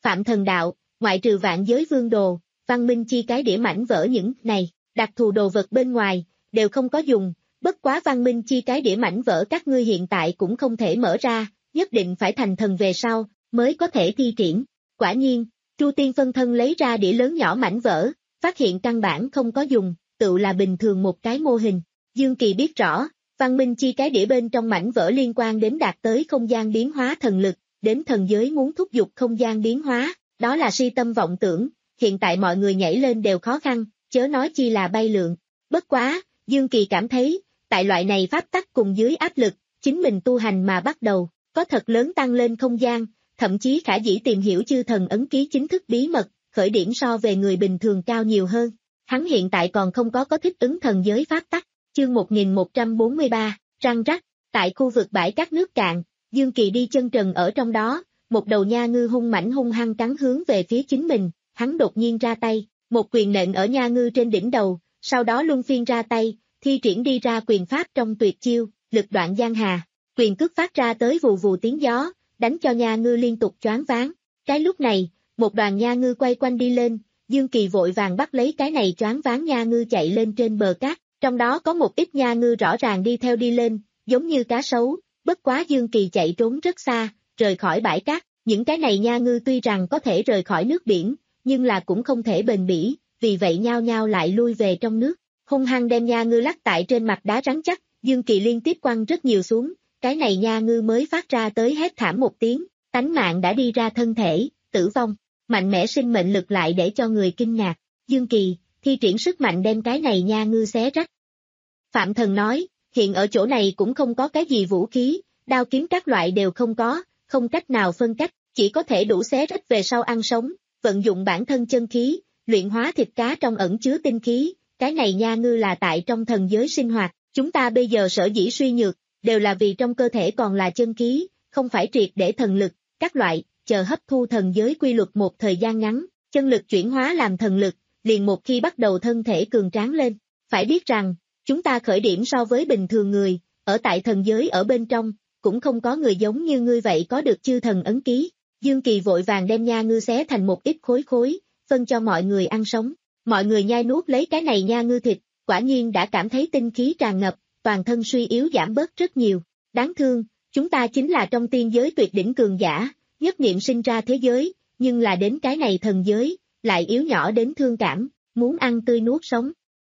Phạm Thần đạo, ngoại trừ vạn giới vương đồ, văn minh chi cái đĩa mảnh vỡ những này, đặc thù đồ vật bên ngoài, đều không có dùng, bất quá văn minh chi cái đĩa mảnh vỡ các ngươi hiện tại cũng không thể mở ra, nhất định phải thành thần về sau, mới có thể thi triển. Quả nhiên, Chu Tiên phân thân lấy ra đĩa lớn nhỏ mảnh vỡ, phát hiện căn bản không có dùng, tự là bình thường một cái mô hình. Dương Kỳ biết rõ, văn minh chi cái đĩa bên trong mảnh vỡ liên quan đến đạt tới không gian biến hóa thần lực, đến thần giới muốn thúc giục không gian biến hóa, đó là si tâm vọng tưởng, hiện tại mọi người nhảy lên đều khó khăn, chớ nói chi là bay lượn. Bất quá, Dương Kỳ cảm thấy, tại loại này pháp tắc cùng dưới áp lực, chính mình tu hành mà bắt đầu, có thật lớn tăng lên không gian, thậm chí khả dĩ tìm hiểu chư thần ấn ký chính thức bí mật, khởi điểm so về người bình thường cao nhiều hơn. Hắn hiện tại còn không có có thích ứng thần giới pháp tắc. Chương một nghìn một trăm bốn mươi ba, răng rắc, tại khu vực bãi cát nước cạn, Dương Kỳ đi chân trần ở trong đó, một đầu nha ngư hung mãnh hung hăng cắn hướng về phía chính mình, hắn đột nhiên ra tay, một quyền nện ở nha ngư trên đỉnh đầu, sau đó luân phiên ra tay, thi triển đi ra quyền pháp trong tuyệt chiêu, lực đoạn giang hà, quyền cước phát ra tới vù vù tiếng gió, đánh cho nha ngư liên tục choáng váng. Cái lúc này, một đoàn nha ngư quay quanh đi lên, Dương Kỳ vội vàng bắt lấy cái này choáng váng nha ngư chạy lên trên bờ cát. Trong đó có một ít nha ngư rõ ràng đi theo đi lên, giống như cá sấu, bất quá Dương Kỳ chạy trốn rất xa, rời khỏi bãi cát, những cái này nha ngư tuy rằng có thể rời khỏi nước biển, nhưng là cũng không thể bền bỉ, vì vậy nhao nhao lại lui về trong nước, hung hăng đem nha ngư lắc tại trên mặt đá rắn chắc, Dương Kỳ liên tiếp quăng rất nhiều xuống, cái này nha ngư mới phát ra tới hét thảm một tiếng, tánh mạng đã đi ra thân thể, tử vong, mạnh mẽ sinh mệnh lực lại để cho người kinh ngạc, Dương Kỳ thi triển sức mạnh đem cái này nha ngư xé rách. Phạm Thần nói, hiện ở chỗ này cũng không có cái gì vũ khí, đao kiếm các loại đều không có, không cách nào phân cách, chỉ có thể đủ xé rách về sau ăn sống, vận dụng bản thân chân khí, luyện hóa thịt cá trong ẩn chứa tinh khí, cái này nha ngư là tại trong thần giới sinh hoạt, chúng ta bây giờ sở dĩ suy nhược, đều là vì trong cơ thể còn là chân khí, không phải triệt để thần lực, các loại, chờ hấp thu thần giới quy luật một thời gian ngắn, chân lực chuyển hóa làm thần lực, liền một khi bắt đầu thân thể cường tráng lên, phải biết rằng, chúng ta khởi điểm so với bình thường người, ở tại thần giới ở bên trong, cũng không có người giống như ngươi vậy có được chư thần ấn ký. Dương Kỳ vội vàng đem nha ngư xé thành một ít khối khối, phân cho mọi người ăn sống. Mọi người nhai nuốt lấy cái này nha ngư thịt, quả nhiên đã cảm thấy tinh khí tràn ngập, toàn thân suy yếu giảm bớt rất nhiều. Đáng thương, chúng ta chính là trong tiên giới tuyệt đỉnh cường giả, nhất niệm sinh ra thế giới, nhưng là đến cái này thần giới, lại yếu nhỏ đến thương cảm, muốn ăn tươi nuốt sống.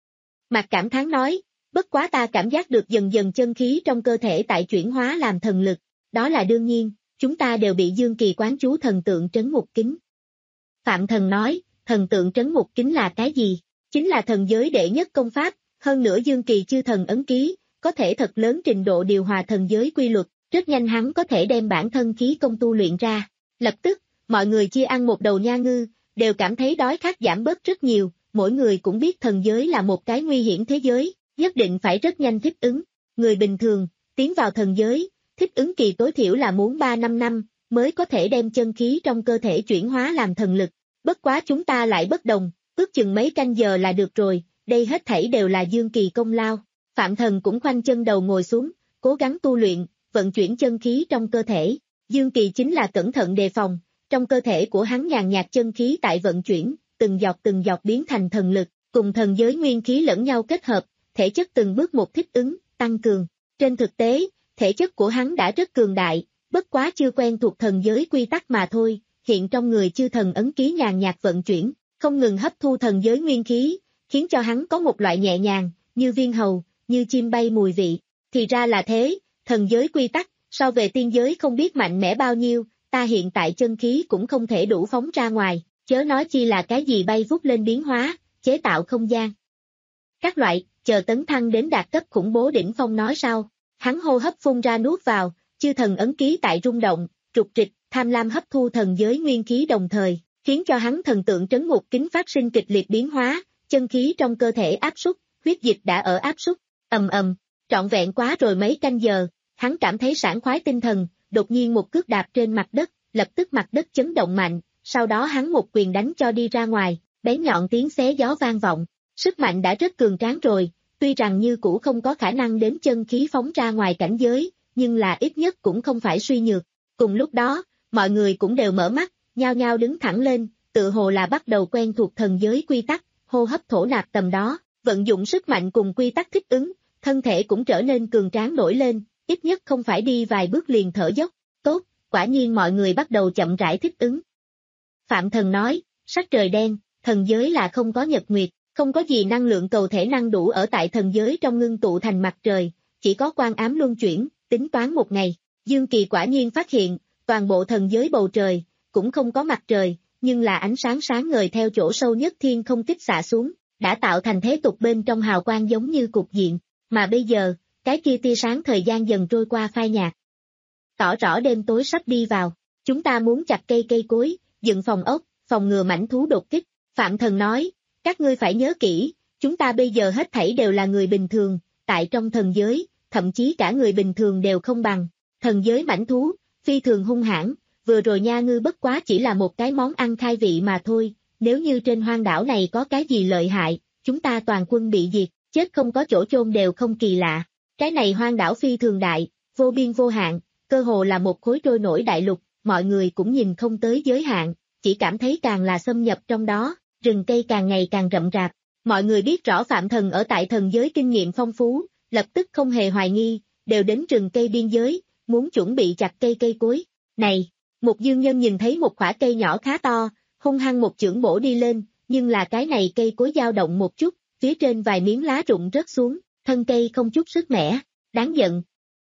Mạc Cảm Thán nói, bất quá ta cảm giác được dần dần chân khí trong cơ thể tại chuyển hóa làm thần lực, đó là đương nhiên, chúng ta đều bị Dương Kỳ quán chú thần tượng trấn ngục kính. Phạm Thần nói, thần tượng trấn ngục kính là cái gì? Chính là thần giới đệ nhất công pháp, hơn nữa Dương Kỳ chư thần ấn ký, có thể thật lớn trình độ điều hòa thần giới quy luật, rất nhanh hắn có thể đem bản thân khí công tu luyện ra. Lập tức, mọi người chia ăn một đầu nha ngư, đều cảm thấy đói khát giảm bớt rất nhiều, mỗi người cũng biết thần giới là một cái nguy hiểm thế giới, nhất định phải rất nhanh thích ứng. Người bình thường, tiến vào thần giới, thích ứng kỳ tối thiểu là muốn ba năm năm, mới có thể đem chân khí trong cơ thể chuyển hóa làm thần lực. Bất quá chúng ta lại bất đồng, ước chừng mấy canh giờ là được rồi, đây hết thảy đều là Dương Kỳ công lao. Phạm Thần cũng khoanh chân đầu ngồi xuống, cố gắng tu luyện, vận chuyển chân khí trong cơ thể. Dương Kỳ chính là cẩn thận đề phòng, trong cơ thể của hắn nhàn nhạt chân khí tại vận chuyển, từng giọt từng giọt biến thành thần lực, cùng thần giới nguyên khí lẫn nhau kết hợp, thể chất từng bước một thích ứng, tăng cường. Trên thực tế, thể chất của hắn đã rất cường đại, bất quá chưa quen thuộc thần giới quy tắc mà thôi, hiện trong người chư thần ấn ký nhàn nhạt vận chuyển, không ngừng hấp thu thần giới nguyên khí, khiến cho hắn có một loại nhẹ nhàng, như viên hầu, như chim bay mùi vị. Thì ra là thế, thần giới quy tắc, so về tiên giới không biết mạnh mẽ bao nhiêu, ta hiện tại chân khí cũng không thể đủ phóng ra ngoài, chớ nói chi là cái gì bay vút lên biến hóa, chế tạo không gian. Các loại, chờ tấn thăng đến đạt cấp khủng bố đỉnh phong nói sau, hắn hô hấp phun ra nuốt vào, chư thần ấn ký tại rung động, trục trịch, tham lam hấp thu thần giới nguyên khí đồng thời, khiến cho hắn thần tượng trấn ngục kính phát sinh kịch liệt biến hóa, chân khí trong cơ thể áp suất, huyết dịch đã ở áp suất, ầm ầm, trọn vẹn quá rồi mấy canh giờ, hắn cảm thấy sảng khoái tinh thần, đột nhiên một cước đạp trên mặt đất, lập tức mặt đất chấn động mạnh, sau đó hắn một quyền đánh cho đi ra ngoài, bén nhọn tiếng xé gió vang vọng, sức mạnh đã rất cường tráng rồi, tuy rằng như cũ không có khả năng đến chân khí phóng ra ngoài cảnh giới, nhưng là ít nhất cũng không phải suy nhược. Cùng lúc đó, mọi người cũng đều mở mắt, nhao nhao đứng thẳng lên, tự hồ là bắt đầu quen thuộc thần giới quy tắc, hô hấp thổ nạp tầm đó, vận dụng sức mạnh cùng quy tắc thích ứng, thân thể cũng trở nên cường tráng nổi lên, ít nhất không phải đi vài bước liền thở dốc. Tốt, quả nhiên mọi người bắt đầu chậm rãi thích ứng. Phạm Thần nói, sắc trời đen, thần giới là không có nhật nguyệt, không có gì năng lượng cầu thể năng đủ ở tại thần giới trong ngưng tụ thành mặt trời, chỉ có quang ám luân chuyển, tính toán một ngày. Dương Kỳ quả nhiên phát hiện, toàn bộ thần giới bầu trời, cũng không có mặt trời, nhưng là ánh sáng sáng ngời theo chỗ sâu nhất thiên không kích xạ xuống, đã tạo thành thế tục bên trong hào quang giống như cục diện, mà bây giờ, cái kia tia sáng thời gian dần trôi qua phai nhạt. Tỏ rõ đêm tối sắp đi vào, chúng ta muốn chặt cây cây cối, dựng phòng ốc, phòng ngừa mãnh thú đột kích. Phạm Thần nói, các ngươi phải nhớ kỹ, chúng ta bây giờ hết thảy đều là người bình thường, tại trong thần giới, thậm chí cả người bình thường đều không bằng. Thần giới mãnh thú, phi thường hung hãn, vừa rồi nha ngư bất quá chỉ là một cái món ăn khai vị mà thôi, nếu như trên hoang đảo này có cái gì lợi hại, chúng ta toàn quân bị diệt, chết không có chỗ chôn đều không kỳ lạ. Cái này hoang đảo phi thường đại, vô biên vô hạn, cơ hồ là một khối trôi nổi đại lục, mọi người cũng nhìn không tới giới hạn, chỉ cảm thấy càng là xâm nhập trong đó, rừng cây càng ngày càng rậm rạp. Mọi người biết rõ Phạm Thần ở tại thần giới kinh nghiệm phong phú, lập tức không hề hoài nghi, đều đến rừng cây biên giới, muốn chuẩn bị chặt cây cây cối. Này, một dương nhân nhìn thấy một khỏa cây nhỏ khá to, hung hăng một chưởng bổ đi lên, nhưng là cái này cây cối dao động một chút, phía trên vài miếng lá rụng rớt xuống, thân cây không chút sức mẻ, đáng giận.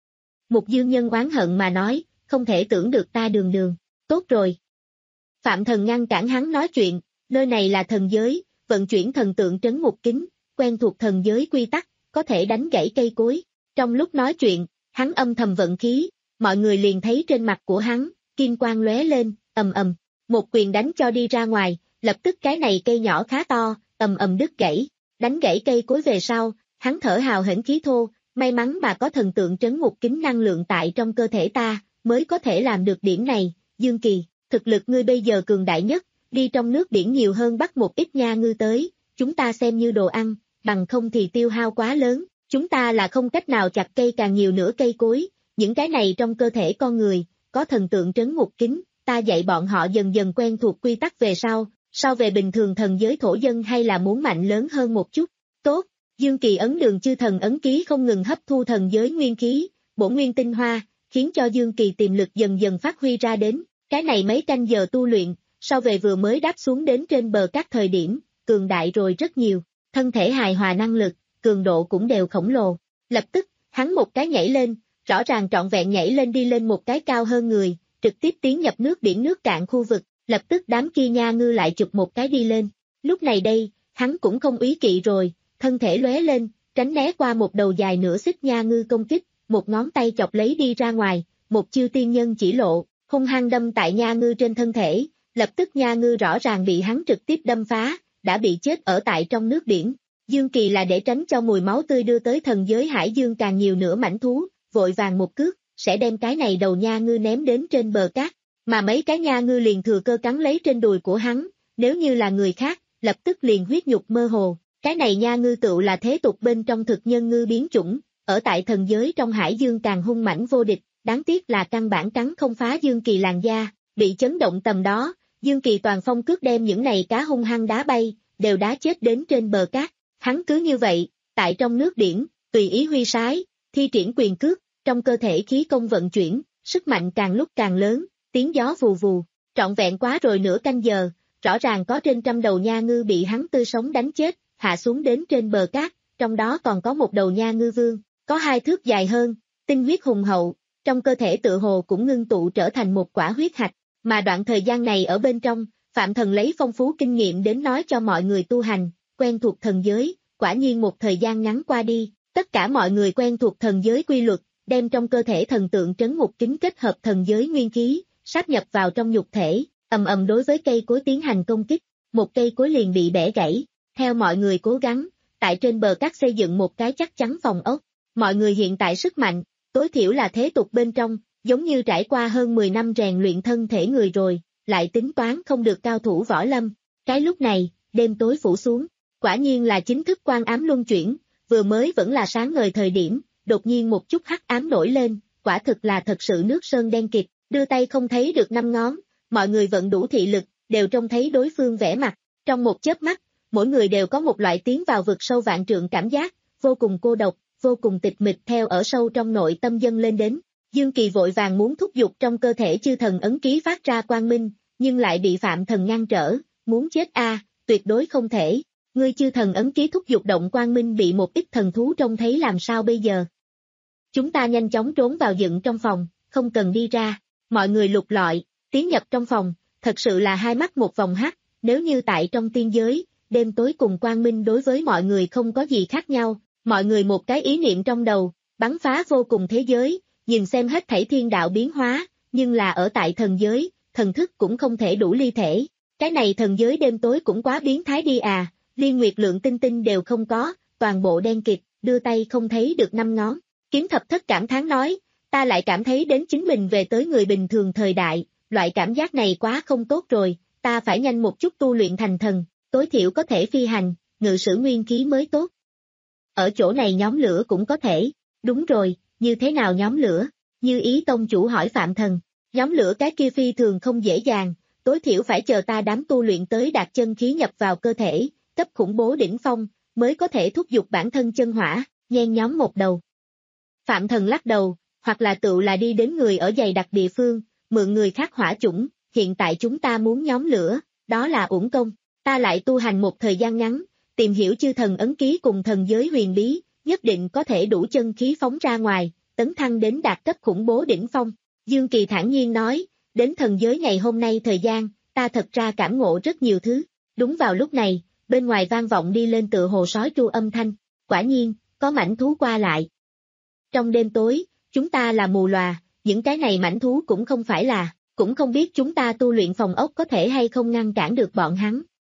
Một dương nhân oán hận mà nói, không thể tưởng được ta đường đường, tốt rồi. Phạm Thần ngăn cản hắn nói chuyện, nơi này là thần giới, vận chuyển thần tượng trấn ngục kính, quen thuộc thần giới quy tắc, có thể đánh gãy cây cối. Trong lúc nói chuyện, hắn âm thầm vận khí, mọi người liền thấy trên mặt của hắn, kim quang lóe lên, ầm ầm, một quyền đánh cho đi ra ngoài, lập tức cái này cây nhỏ khá to, ầm ầm đứt gãy, đánh gãy cây cối về sau, hắn thở hào hển khí thô, may mắn mà có thần tượng trấn ngục kính năng lượng tại trong cơ thể ta, mới có thể làm được điểm này. Dương Kỳ, thực lực ngươi bây giờ cường đại nhất, đi trong nước biển nhiều hơn bắt một ít nha ngư tới, chúng ta xem như đồ ăn, bằng không thì tiêu hao quá lớn, chúng ta là không cách nào chặt cây càng nhiều nữa cây cối, những cái này trong cơ thể con người, có thần tượng trấn ngục kính, ta dạy bọn họ dần dần quen thuộc quy tắc về sau, so về bình thường thần giới thổ dân hay là muốn mạnh lớn hơn một chút. Tốt, Dương Kỳ ấn đường chư thần ấn ký không ngừng hấp thu thần giới nguyên khí, bổn nguyên tinh hoa, khiến cho Dương Kỳ tiềm lực dần dần phát huy ra đến, cái này mấy canh giờ tu luyện, so về vừa mới đáp xuống đến trên bờ các thời điểm, cường đại rồi rất nhiều, thân thể hài hòa năng lực, cường độ cũng đều khổng lồ. Lập tức, hắn một cái nhảy lên, rõ ràng trọn vẹn nhảy lên đi lên một cái cao hơn người, trực tiếp tiến nhập nước biển nước cạn khu vực, lập tức đám kia nha ngư lại chụp một cái đi lên. Lúc này đây, hắn cũng không ý kỵ rồi, thân thể lóe lên, tránh né qua một đầu dài nửa xích nha ngư công kích, một ngón tay chọc lấy đi ra ngoài, một chiêu tiên nhân chỉ lộ, hung hăng đâm tại nha ngư trên thân thể, lập tức nha ngư rõ ràng bị hắn trực tiếp đâm phá, đã bị chết ở tại trong nước biển. Dương Kỳ là để tránh cho mùi máu tươi đưa tới thần giới hải dương càng nhiều nữa mãnh thú, vội vàng một cước, sẽ đem cái này đầu nha ngư ném đến trên bờ cát, mà mấy cái nha ngư liền thừa cơ cắn lấy trên đùi của hắn, nếu như là người khác, lập tức liền huyết nhục mơ hồ. Cái này nha ngư tựu là thế tục bên trong thực nhân ngư biến chủng, ở tại thần giới trong hải dương càng hung mãnh vô địch, đáng tiếc là căn bản cắn không phá Dương Kỳ làn da, bị chấn động tầm đó, Dương Kỳ toàn phong cước đem những này cá hung hăng đá bay, đều đá chết đến trên bờ cát. Hắn cứ như vậy, tại trong nước biển, tùy ý huy sái, thi triển quyền cước, trong cơ thể khí công vận chuyển, sức mạnh càng lúc càng lớn, tiếng gió vù vù, trọn vẹn quá rồi nửa canh giờ, rõ ràng có trên trăm đầu nha ngư bị hắn tươi sống đánh chết, hạ xuống đến trên bờ cát, trong đó còn có một đầu nha ngư vương, có hai thước dài hơn, tinh huyết hùng hậu, trong cơ thể tự hồ cũng ngưng tụ trở thành một quả huyết hạch, mà đoạn thời gian này ở bên trong, Phạm Thần lấy phong phú kinh nghiệm đến nói cho mọi người tu hành, quen thuộc thần giới, quả nhiên một thời gian ngắn qua đi, tất cả mọi người quen thuộc thần giới quy luật, đem trong cơ thể thần tượng trấn ngục kính kết hợp thần giới nguyên khí, sáp nhập vào trong nhục thể, ầm ầm đối với cây cối tiến hành công kích, một cây cối liền bị bẻ gãy, theo mọi người cố gắng, tại trên bờ cát xây dựng một cái chắc chắn phòng ốc, mọi người hiện tại sức mạnh, tối thiểu là thế tục bên trong, giống như trải qua hơn mười năm rèn luyện thân thể người rồi, lại tính toán không được cao thủ võ lâm, cái lúc này, đêm tối phủ xuống. Quả nhiên là chính thức quang ám luân chuyển, vừa mới vẫn là sáng ngời thời điểm, đột nhiên một chút hắc ám nổi lên, quả thực là thật sự nước sơn đen kịt, đưa tay không thấy được năm ngón, mọi người vận đủ thị lực, đều trông thấy đối phương vẻ mặt. Trong một chớp mắt, mỗi người đều có một loại tiến vào vực sâu vạn trượng cảm giác, vô cùng cô độc, vô cùng tịch mịch theo ở sâu trong nội tâm dâng lên đến. Dương Kỳ vội vàng muốn thúc giục trong cơ thể chư thần ấn ký phát ra quang minh, nhưng lại bị Phạm Thần ngăn trở, muốn chết a, tuyệt đối không thể. Ngươi chư thần ấn ký thúc giục động quang minh bị một ít thần thú trông thấy làm sao bây giờ? Chúng ta nhanh chóng trốn vào dựng trong phòng, không cần đi ra. Mọi người lục lọi, tiến nhập trong phòng, thật sự là hai mắt một vòng hắt, nếu như tại trong tiên giới, đêm tối cùng quang minh đối với mọi người không có gì khác nhau, mọi người một cái ý niệm trong đầu, bắn phá vô cùng thế giới, nhìn xem hết thảy thiên đạo biến hóa, nhưng là ở tại thần giới, thần thức cũng không thể đủ ly thể. Cái này thần giới đêm tối cũng quá biến thái đi à, liên nguyệt lượng tinh tinh đều không có, toàn bộ đen kịt, đưa tay không thấy được năm ngón. Kiếm thập thất cảm thán nói, ta lại cảm thấy đến chính mình về tới người bình thường thời đại, loại cảm giác này quá không tốt rồi, ta phải nhanh một chút tu luyện thành thần, tối thiểu có thể phi hành, ngự sử nguyên khí mới tốt. Ở chỗ này nhóm lửa cũng có thể, đúng rồi, như thế nào nhóm lửa, như ý tông chủ hỏi Phạm Thần, nhóm lửa cái kia phi thường không dễ dàng, tối thiểu phải chờ ta đám tu luyện tới đạt chân khí nhập vào cơ thể, cấp khủng bố đỉnh phong, mới có thể thúc giục bản thân chân hỏa, nhen nhóm một đầu. Phạm Thần lắc đầu, hoặc là tự là đi đến người ở dày đặc địa phương, mượn người khác hỏa chủng, hiện tại chúng ta muốn nhóm lửa, đó là uổng công, ta lại tu hành một thời gian ngắn, tìm hiểu chư thần ấn ký cùng thần giới huyền bí, nhất định có thể đủ chân khí phóng ra ngoài, tấn thăng đến đạt cấp khủng bố đỉnh phong. Dương Kỳ thản nhiên nói, đến thần giới ngày hôm nay thời gian, ta thật ra cảm ngộ rất nhiều thứ. Đúng vào lúc này, bên ngoài vang vọng đi lên tựa hồ sói tru âm thanh, quả nhiên, có mảnh thú qua lại. Trong đêm tối, chúng ta là mù lòa, những cái này mảnh thú cũng không phải là, cũng không biết chúng ta tu luyện phòng ốc có thể hay không ngăn cản được bọn hắn.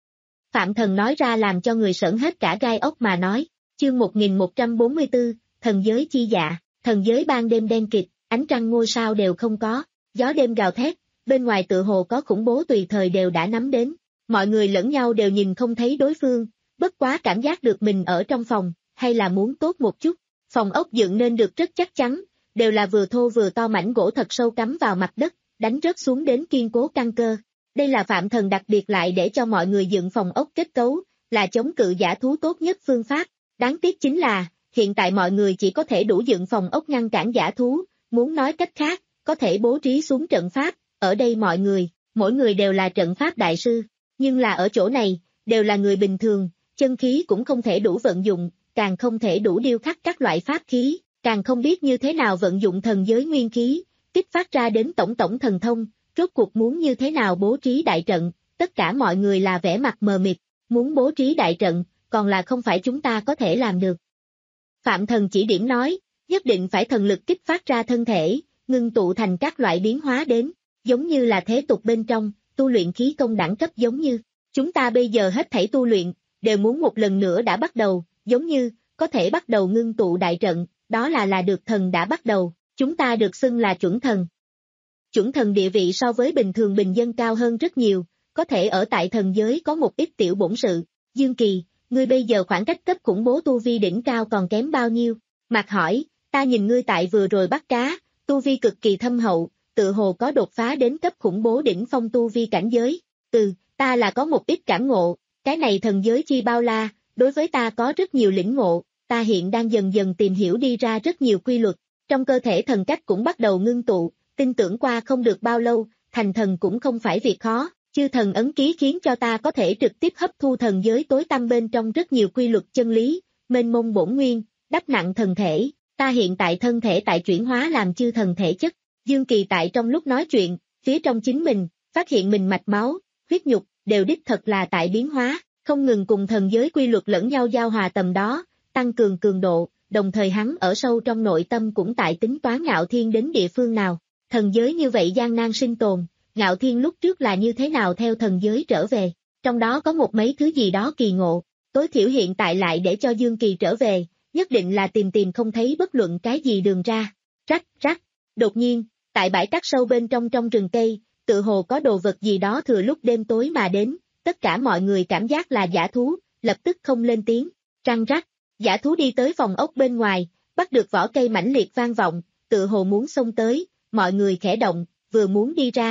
Phạm Thần nói ra làm cho người sởn hết cả gai ốc mà nói, chương một nghìn một trăm bốn mươi tư, thần giới chi dạ, thần giới ban đêm đen kịt, ánh trăng ngôi sao đều không có, gió đêm gào thét, bên ngoài tựa hồ có khủng bố tùy thời đều đã nắm đến, mọi người lẫn nhau đều nhìn không thấy đối phương, bất quá cảm giác được mình ở trong phòng, hay là muốn tốt một chút, phòng ốc dựng nên được rất chắc chắn, đều là vừa thô vừa to mảnh gỗ thật sâu cắm vào mặt đất, đánh rớt xuống đến kiên cố căn cơ. Đây là Phạm Thần đặc biệt lại để cho mọi người dựng phòng ốc kết cấu, là chống cự giả thú tốt nhất phương pháp. Đáng tiếc chính là, hiện tại mọi người chỉ có thể đủ dựng phòng ốc ngăn cản giả thú, muốn nói cách khác, có thể bố trí xuống trận pháp, ở đây mọi người, mỗi người đều là trận pháp đại sư, nhưng là ở chỗ này, đều là người bình thường, chân khí cũng không thể đủ vận dụng, càng không thể đủ điêu khắc các loại pháp khí, càng không biết như thế nào vận dụng thần giới nguyên khí, kích phát ra đến tổng tổng thần thông, rốt cuộc muốn như thế nào bố trí đại trận, tất cả mọi người là vẻ mặt mờ mịt, muốn bố trí đại trận, còn là không phải chúng ta có thể làm được. Phạm Thần chỉ điểm nói, nhất định phải thần lực kích phát ra thân thể, ngưng tụ thành các loại biến hóa đến, giống như là thế tục bên trong, tu luyện khí công đẳng cấp giống như, chúng ta bây giờ hết thảy tu luyện, đều muốn một lần nữa đã bắt đầu, giống như, có thể bắt đầu ngưng tụ đại trận, đó là là được thần đã bắt đầu, chúng ta được xưng là chuẩn thần. Chuẩn thần địa vị so với bình thường bình dân cao hơn rất nhiều, có thể ở tại thần giới có một ít tiểu bổn sự. Dương Kỳ, ngươi bây giờ khoảng cách cấp khủng bố tu vi đỉnh cao còn kém bao nhiêu? Mạc hỏi, ta nhìn ngươi tại vừa rồi bắt cá, tu vi cực kỳ thâm hậu, tự hồ có đột phá đến cấp khủng bố đỉnh phong tu vi cảnh giới. Ừ, ta là có một ít cảm ngộ, cái này thần giới chi bao la, đối với ta có rất nhiều lĩnh ngộ, ta hiện đang dần dần tìm hiểu đi ra rất nhiều quy luật, trong cơ thể thần cách cũng bắt đầu ngưng tụ, tin tưởng qua không được bao lâu, thành thần cũng không phải việc khó, chư thần ấn ký khiến cho ta có thể trực tiếp hấp thu thần giới tối tăm bên trong rất nhiều quy luật chân lý, mênh mông bổn nguyên, đắp nặng thần thể, ta hiện tại thân thể tại chuyển hóa làm chư thần thể chất. Dương Kỳ tại trong lúc nói chuyện, phía trong chính mình, phát hiện mình mạch máu, huyết nhục, đều đích thật là tại biến hóa, không ngừng cùng thần giới quy luật lẫn nhau giao hòa tầm đó, tăng cường cường độ, đồng thời hắn ở sâu trong nội tâm cũng tại tính toán Ngạo Thiên đến địa phương nào, thần giới như vậy gian nan sinh tồn, Ngạo Thiên lúc trước là như thế nào theo thần giới trở về, trong đó có một mấy thứ gì đó kỳ ngộ, tối thiểu hiện tại lại để cho Dương Kỳ trở về, nhất định là tìm tìm không thấy bất luận cái gì đường ra, rắc rắc, đột nhiên, tại bãi cát sâu bên trong trong rừng cây, tự hồ có đồ vật gì đó thừa lúc đêm tối mà đến, tất cả mọi người cảm giác là giả thú, lập tức không lên tiếng, răng rắc, giả thú đi tới phòng ốc bên ngoài, bắt được vỏ cây mãnh liệt vang vọng, tự hồ muốn xông tới, mọi người khẽ động, vừa muốn đi ra,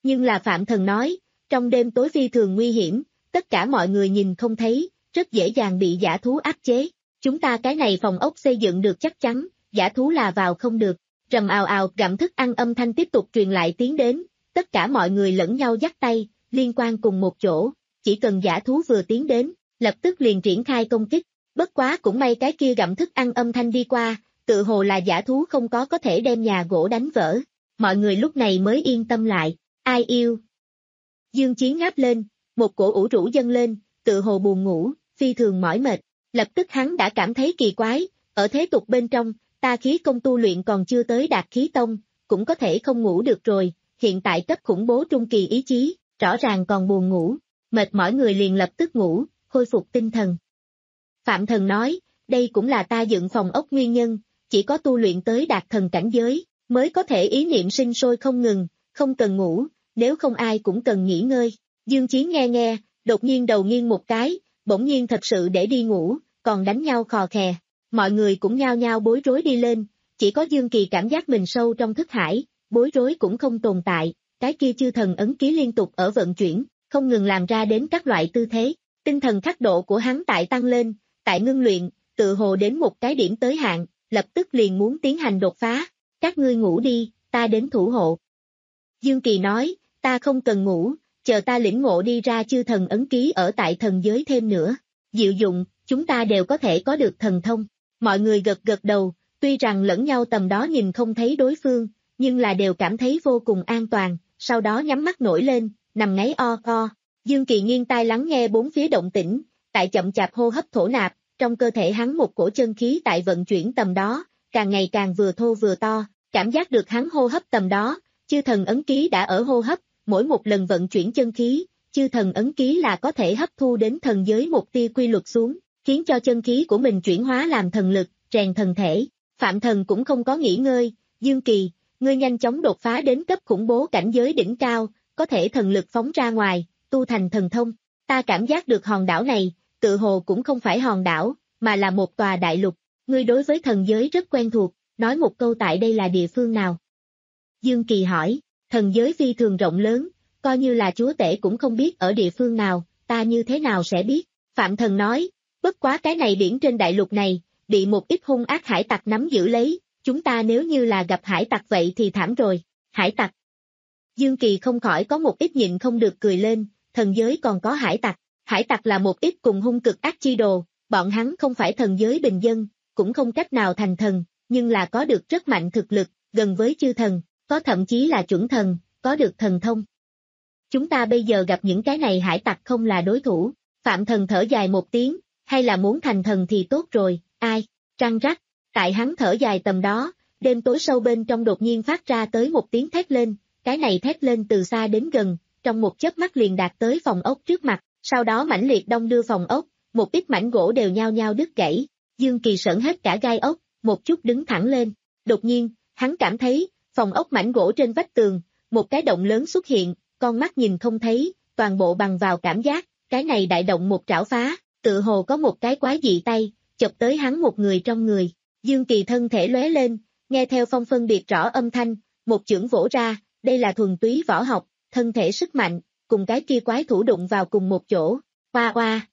Nhưng là Phạm Thần nói, trong đêm tối phi thường nguy hiểm, tất cả mọi người nhìn không thấy, rất dễ dàng bị dã thú áp chế. Chúng ta cái này phòng ốc xây dựng được chắc chắn, dã thú là vào không được. Rầm ào ào gặm thức ăn âm thanh tiếp tục truyền lại tiến đến, tất cả mọi người lẫn nhau dắt tay, liên quan cùng một chỗ, chỉ cần dã thú vừa tiến đến, lập tức liền triển khai công kích. Bất quá cũng may cái kia gặm thức ăn âm thanh đi qua, tự hồ là dã thú không có có thể đem nhà gỗ đánh vỡ. Mọi người lúc này mới yên tâm lại, ai yêu. Dương Chiến ngáp lên, một cổ ủ rũ dâng lên, tự hồ buồn ngủ, phi thường mỏi mệt. Lập tức hắn đã cảm thấy kỳ quái, ở thế tục bên trong, ta khí công tu luyện còn chưa tới đạt khí tông, cũng có thể không ngủ được rồi, hiện tại cấp khủng bố trung kỳ ý chí, rõ ràng còn buồn ngủ, mệt mỏi người liền lập tức ngủ, khôi phục tinh thần. Phạm Thần nói, đây cũng là ta dựng phòng ốc nguyên nhân, chỉ có tu luyện tới đạt thần cảnh giới, mới có thể ý niệm sinh sôi không ngừng, không cần ngủ, nếu không ai cũng cần nghỉ ngơi. Dương Chiến nghe nghe, đột nhiên đầu nghiêng một cái, bỗng nhiên thật sự để đi ngủ, còn đánh nhau khò khè. Mọi người cũng nhao nhao bối rối đi lên, chỉ có Dương Kỳ cảm giác mình sâu trong thức hải, bối rối cũng không tồn tại, cái kia chư thần ấn ký liên tục ở vận chuyển, không ngừng làm ra đến các loại tư thế, tinh thần khắc độ của hắn tại tăng lên, tại ngưng luyện, tự hồ đến một cái điểm tới hạn, lập tức liền muốn tiến hành đột phá, các ngươi ngủ đi, ta đến thủ hộ. Dương Kỳ nói, ta không cần ngủ, chờ ta lĩnh ngộ đi ra chư thần ấn ký ở tại thần giới thêm nữa, diệu dụng, chúng ta đều có thể có được thần thông. Mọi người gật gật đầu, tuy rằng lẫn nhau tầm đó nhìn không thấy đối phương, nhưng là đều cảm thấy vô cùng an toàn, sau đó nhắm mắt nổi lên, nằm ngáy o o. Dương Kỳ nghiêng tai lắng nghe bốn phía động tĩnh, tại chậm chạp hô hấp thổ nạp, trong cơ thể hắn một cổ chân khí tại vận chuyển tầm đó, càng ngày càng vừa thô vừa to, cảm giác được hắn hô hấp tầm đó, chư thần ấn ký đã ở hô hấp, mỗi một lần vận chuyển chân khí, chư thần ấn ký là có thể hấp thu đến thần giới một tia quy luật xuống, khiến cho chân khí của mình chuyển hóa làm thần lực, rèn thần thể. Phạm Thần cũng không có nghỉ ngơi, Dương Kỳ, ngươi nhanh chóng đột phá đến cấp khủng bố cảnh giới đỉnh cao, có thể thần lực phóng ra ngoài, tu thành thần thông. Ta cảm giác được hòn đảo này, tự hồ cũng không phải hòn đảo, mà là một tòa đại lục. Ngươi đối với thần giới rất quen thuộc, nói một câu tại đây là địa phương nào? Dương Kỳ hỏi, thần giới phi thường rộng lớn, coi như là chúa tể cũng không biết ở địa phương nào, ta như thế nào sẽ biết? Phạm Thần nói, bất quá cái này biển trên đại lục này, bị một ít hung ác hải tặc nắm giữ lấy, chúng ta nếu như là gặp hải tặc vậy thì thảm rồi. Hải tặc. Dương Kỳ không khỏi có một ít nhịn không được cười lên, thần giới còn có hải tặc. Hải tặc là một ít cùng hung cực ác chi đồ, bọn hắn không phải thần giới bình dân, cũng không cách nào thành thần, nhưng là có được rất mạnh thực lực, gần với chư thần, có thậm chí là chuẩn thần, có được thần thông. Chúng ta bây giờ gặp những cái này hải tặc không là đối thủ. Phạm Thần thở dài một tiếng, hay là muốn thành thần thì tốt rồi, ai, răng rắc, tại hắn thở dài tầm đó, đêm tối sâu bên trong đột nhiên phát ra tới một tiếng thét lên, cái này thét lên từ xa đến gần, trong một chớp mắt liền đạt tới phòng ốc trước mặt, sau đó mãnh liệt đông đưa phòng ốc, một ít mảnh gỗ đều nhao nhao đứt gãy, Dương Kỳ sởn hết cả gai ốc, một chút đứng thẳng lên, đột nhiên, hắn cảm thấy, phòng ốc mảnh gỗ trên vách tường, một cái động lớn xuất hiện, con mắt nhìn không thấy, toàn bộ bằng vào cảm giác, cái này đại động một trảo phá, tự hồ có một cái quái dị tay, chụp tới hắn một người trong người. Dương Kỳ thân thể lóe lên, nghe theo phong phân biệt rõ âm thanh, một chưởng vỗ ra, đây là thuần túy võ học, thân thể sức mạnh, cùng cái kia quái thủ đụng vào cùng một chỗ, oa oa.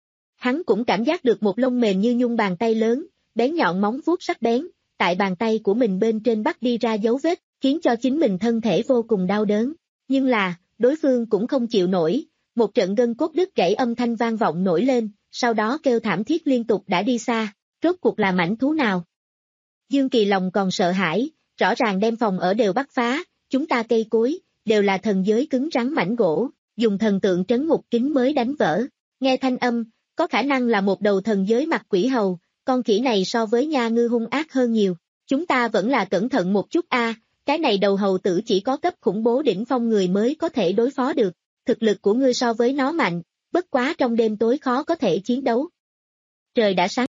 Hắn cũng cảm giác được một lông mềm như nhung bàn tay lớn, bén nhọn móng vuốt sắc bén, tại bàn tay của mình bên trên bắt đi ra dấu vết, khiến cho chính mình thân thể vô cùng đau đớn. Nhưng là, đối phương cũng không chịu nổi, một trận gân cốt đứt gãy âm thanh vang vọng nổi lên, sau đó kêu thảm thiết liên tục đã đi xa, rốt cuộc là mảnh thú nào? Dương Kỳ lòng còn sợ hãi, rõ ràng đem phòng ở đều bắt phá, chúng ta cây cối, đều là thần giới cứng rắn mảnh gỗ, dùng thần tượng trấn ngục kính mới đánh vỡ. Nghe thanh âm, có khả năng là một đầu thần giới mặt quỷ hầu, con khỉ này so với nha ngư hung ác hơn nhiều. Chúng ta vẫn là cẩn thận một chút a, cái này đầu hầu tử chỉ có cấp khủng bố đỉnh phong người mới có thể đối phó được. Thực lực của ngươi so với nó mạnh, bất quá trong đêm tối khó có thể chiến đấu. Trời đã sáng.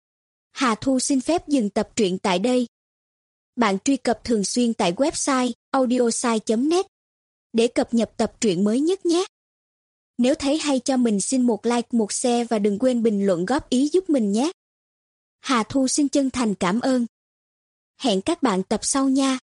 Hà Thu xin phép dừng tập truyện tại đây. Bạn truy cập thường xuyên tại website audiosai chấm net để cập nhật tập truyện mới nhất nhé. Nếu thấy hay cho mình xin một like, một share và đừng quên bình luận góp ý giúp mình nhé. Hà Thu xin chân thành cảm ơn. Hẹn các bạn tập sau nha.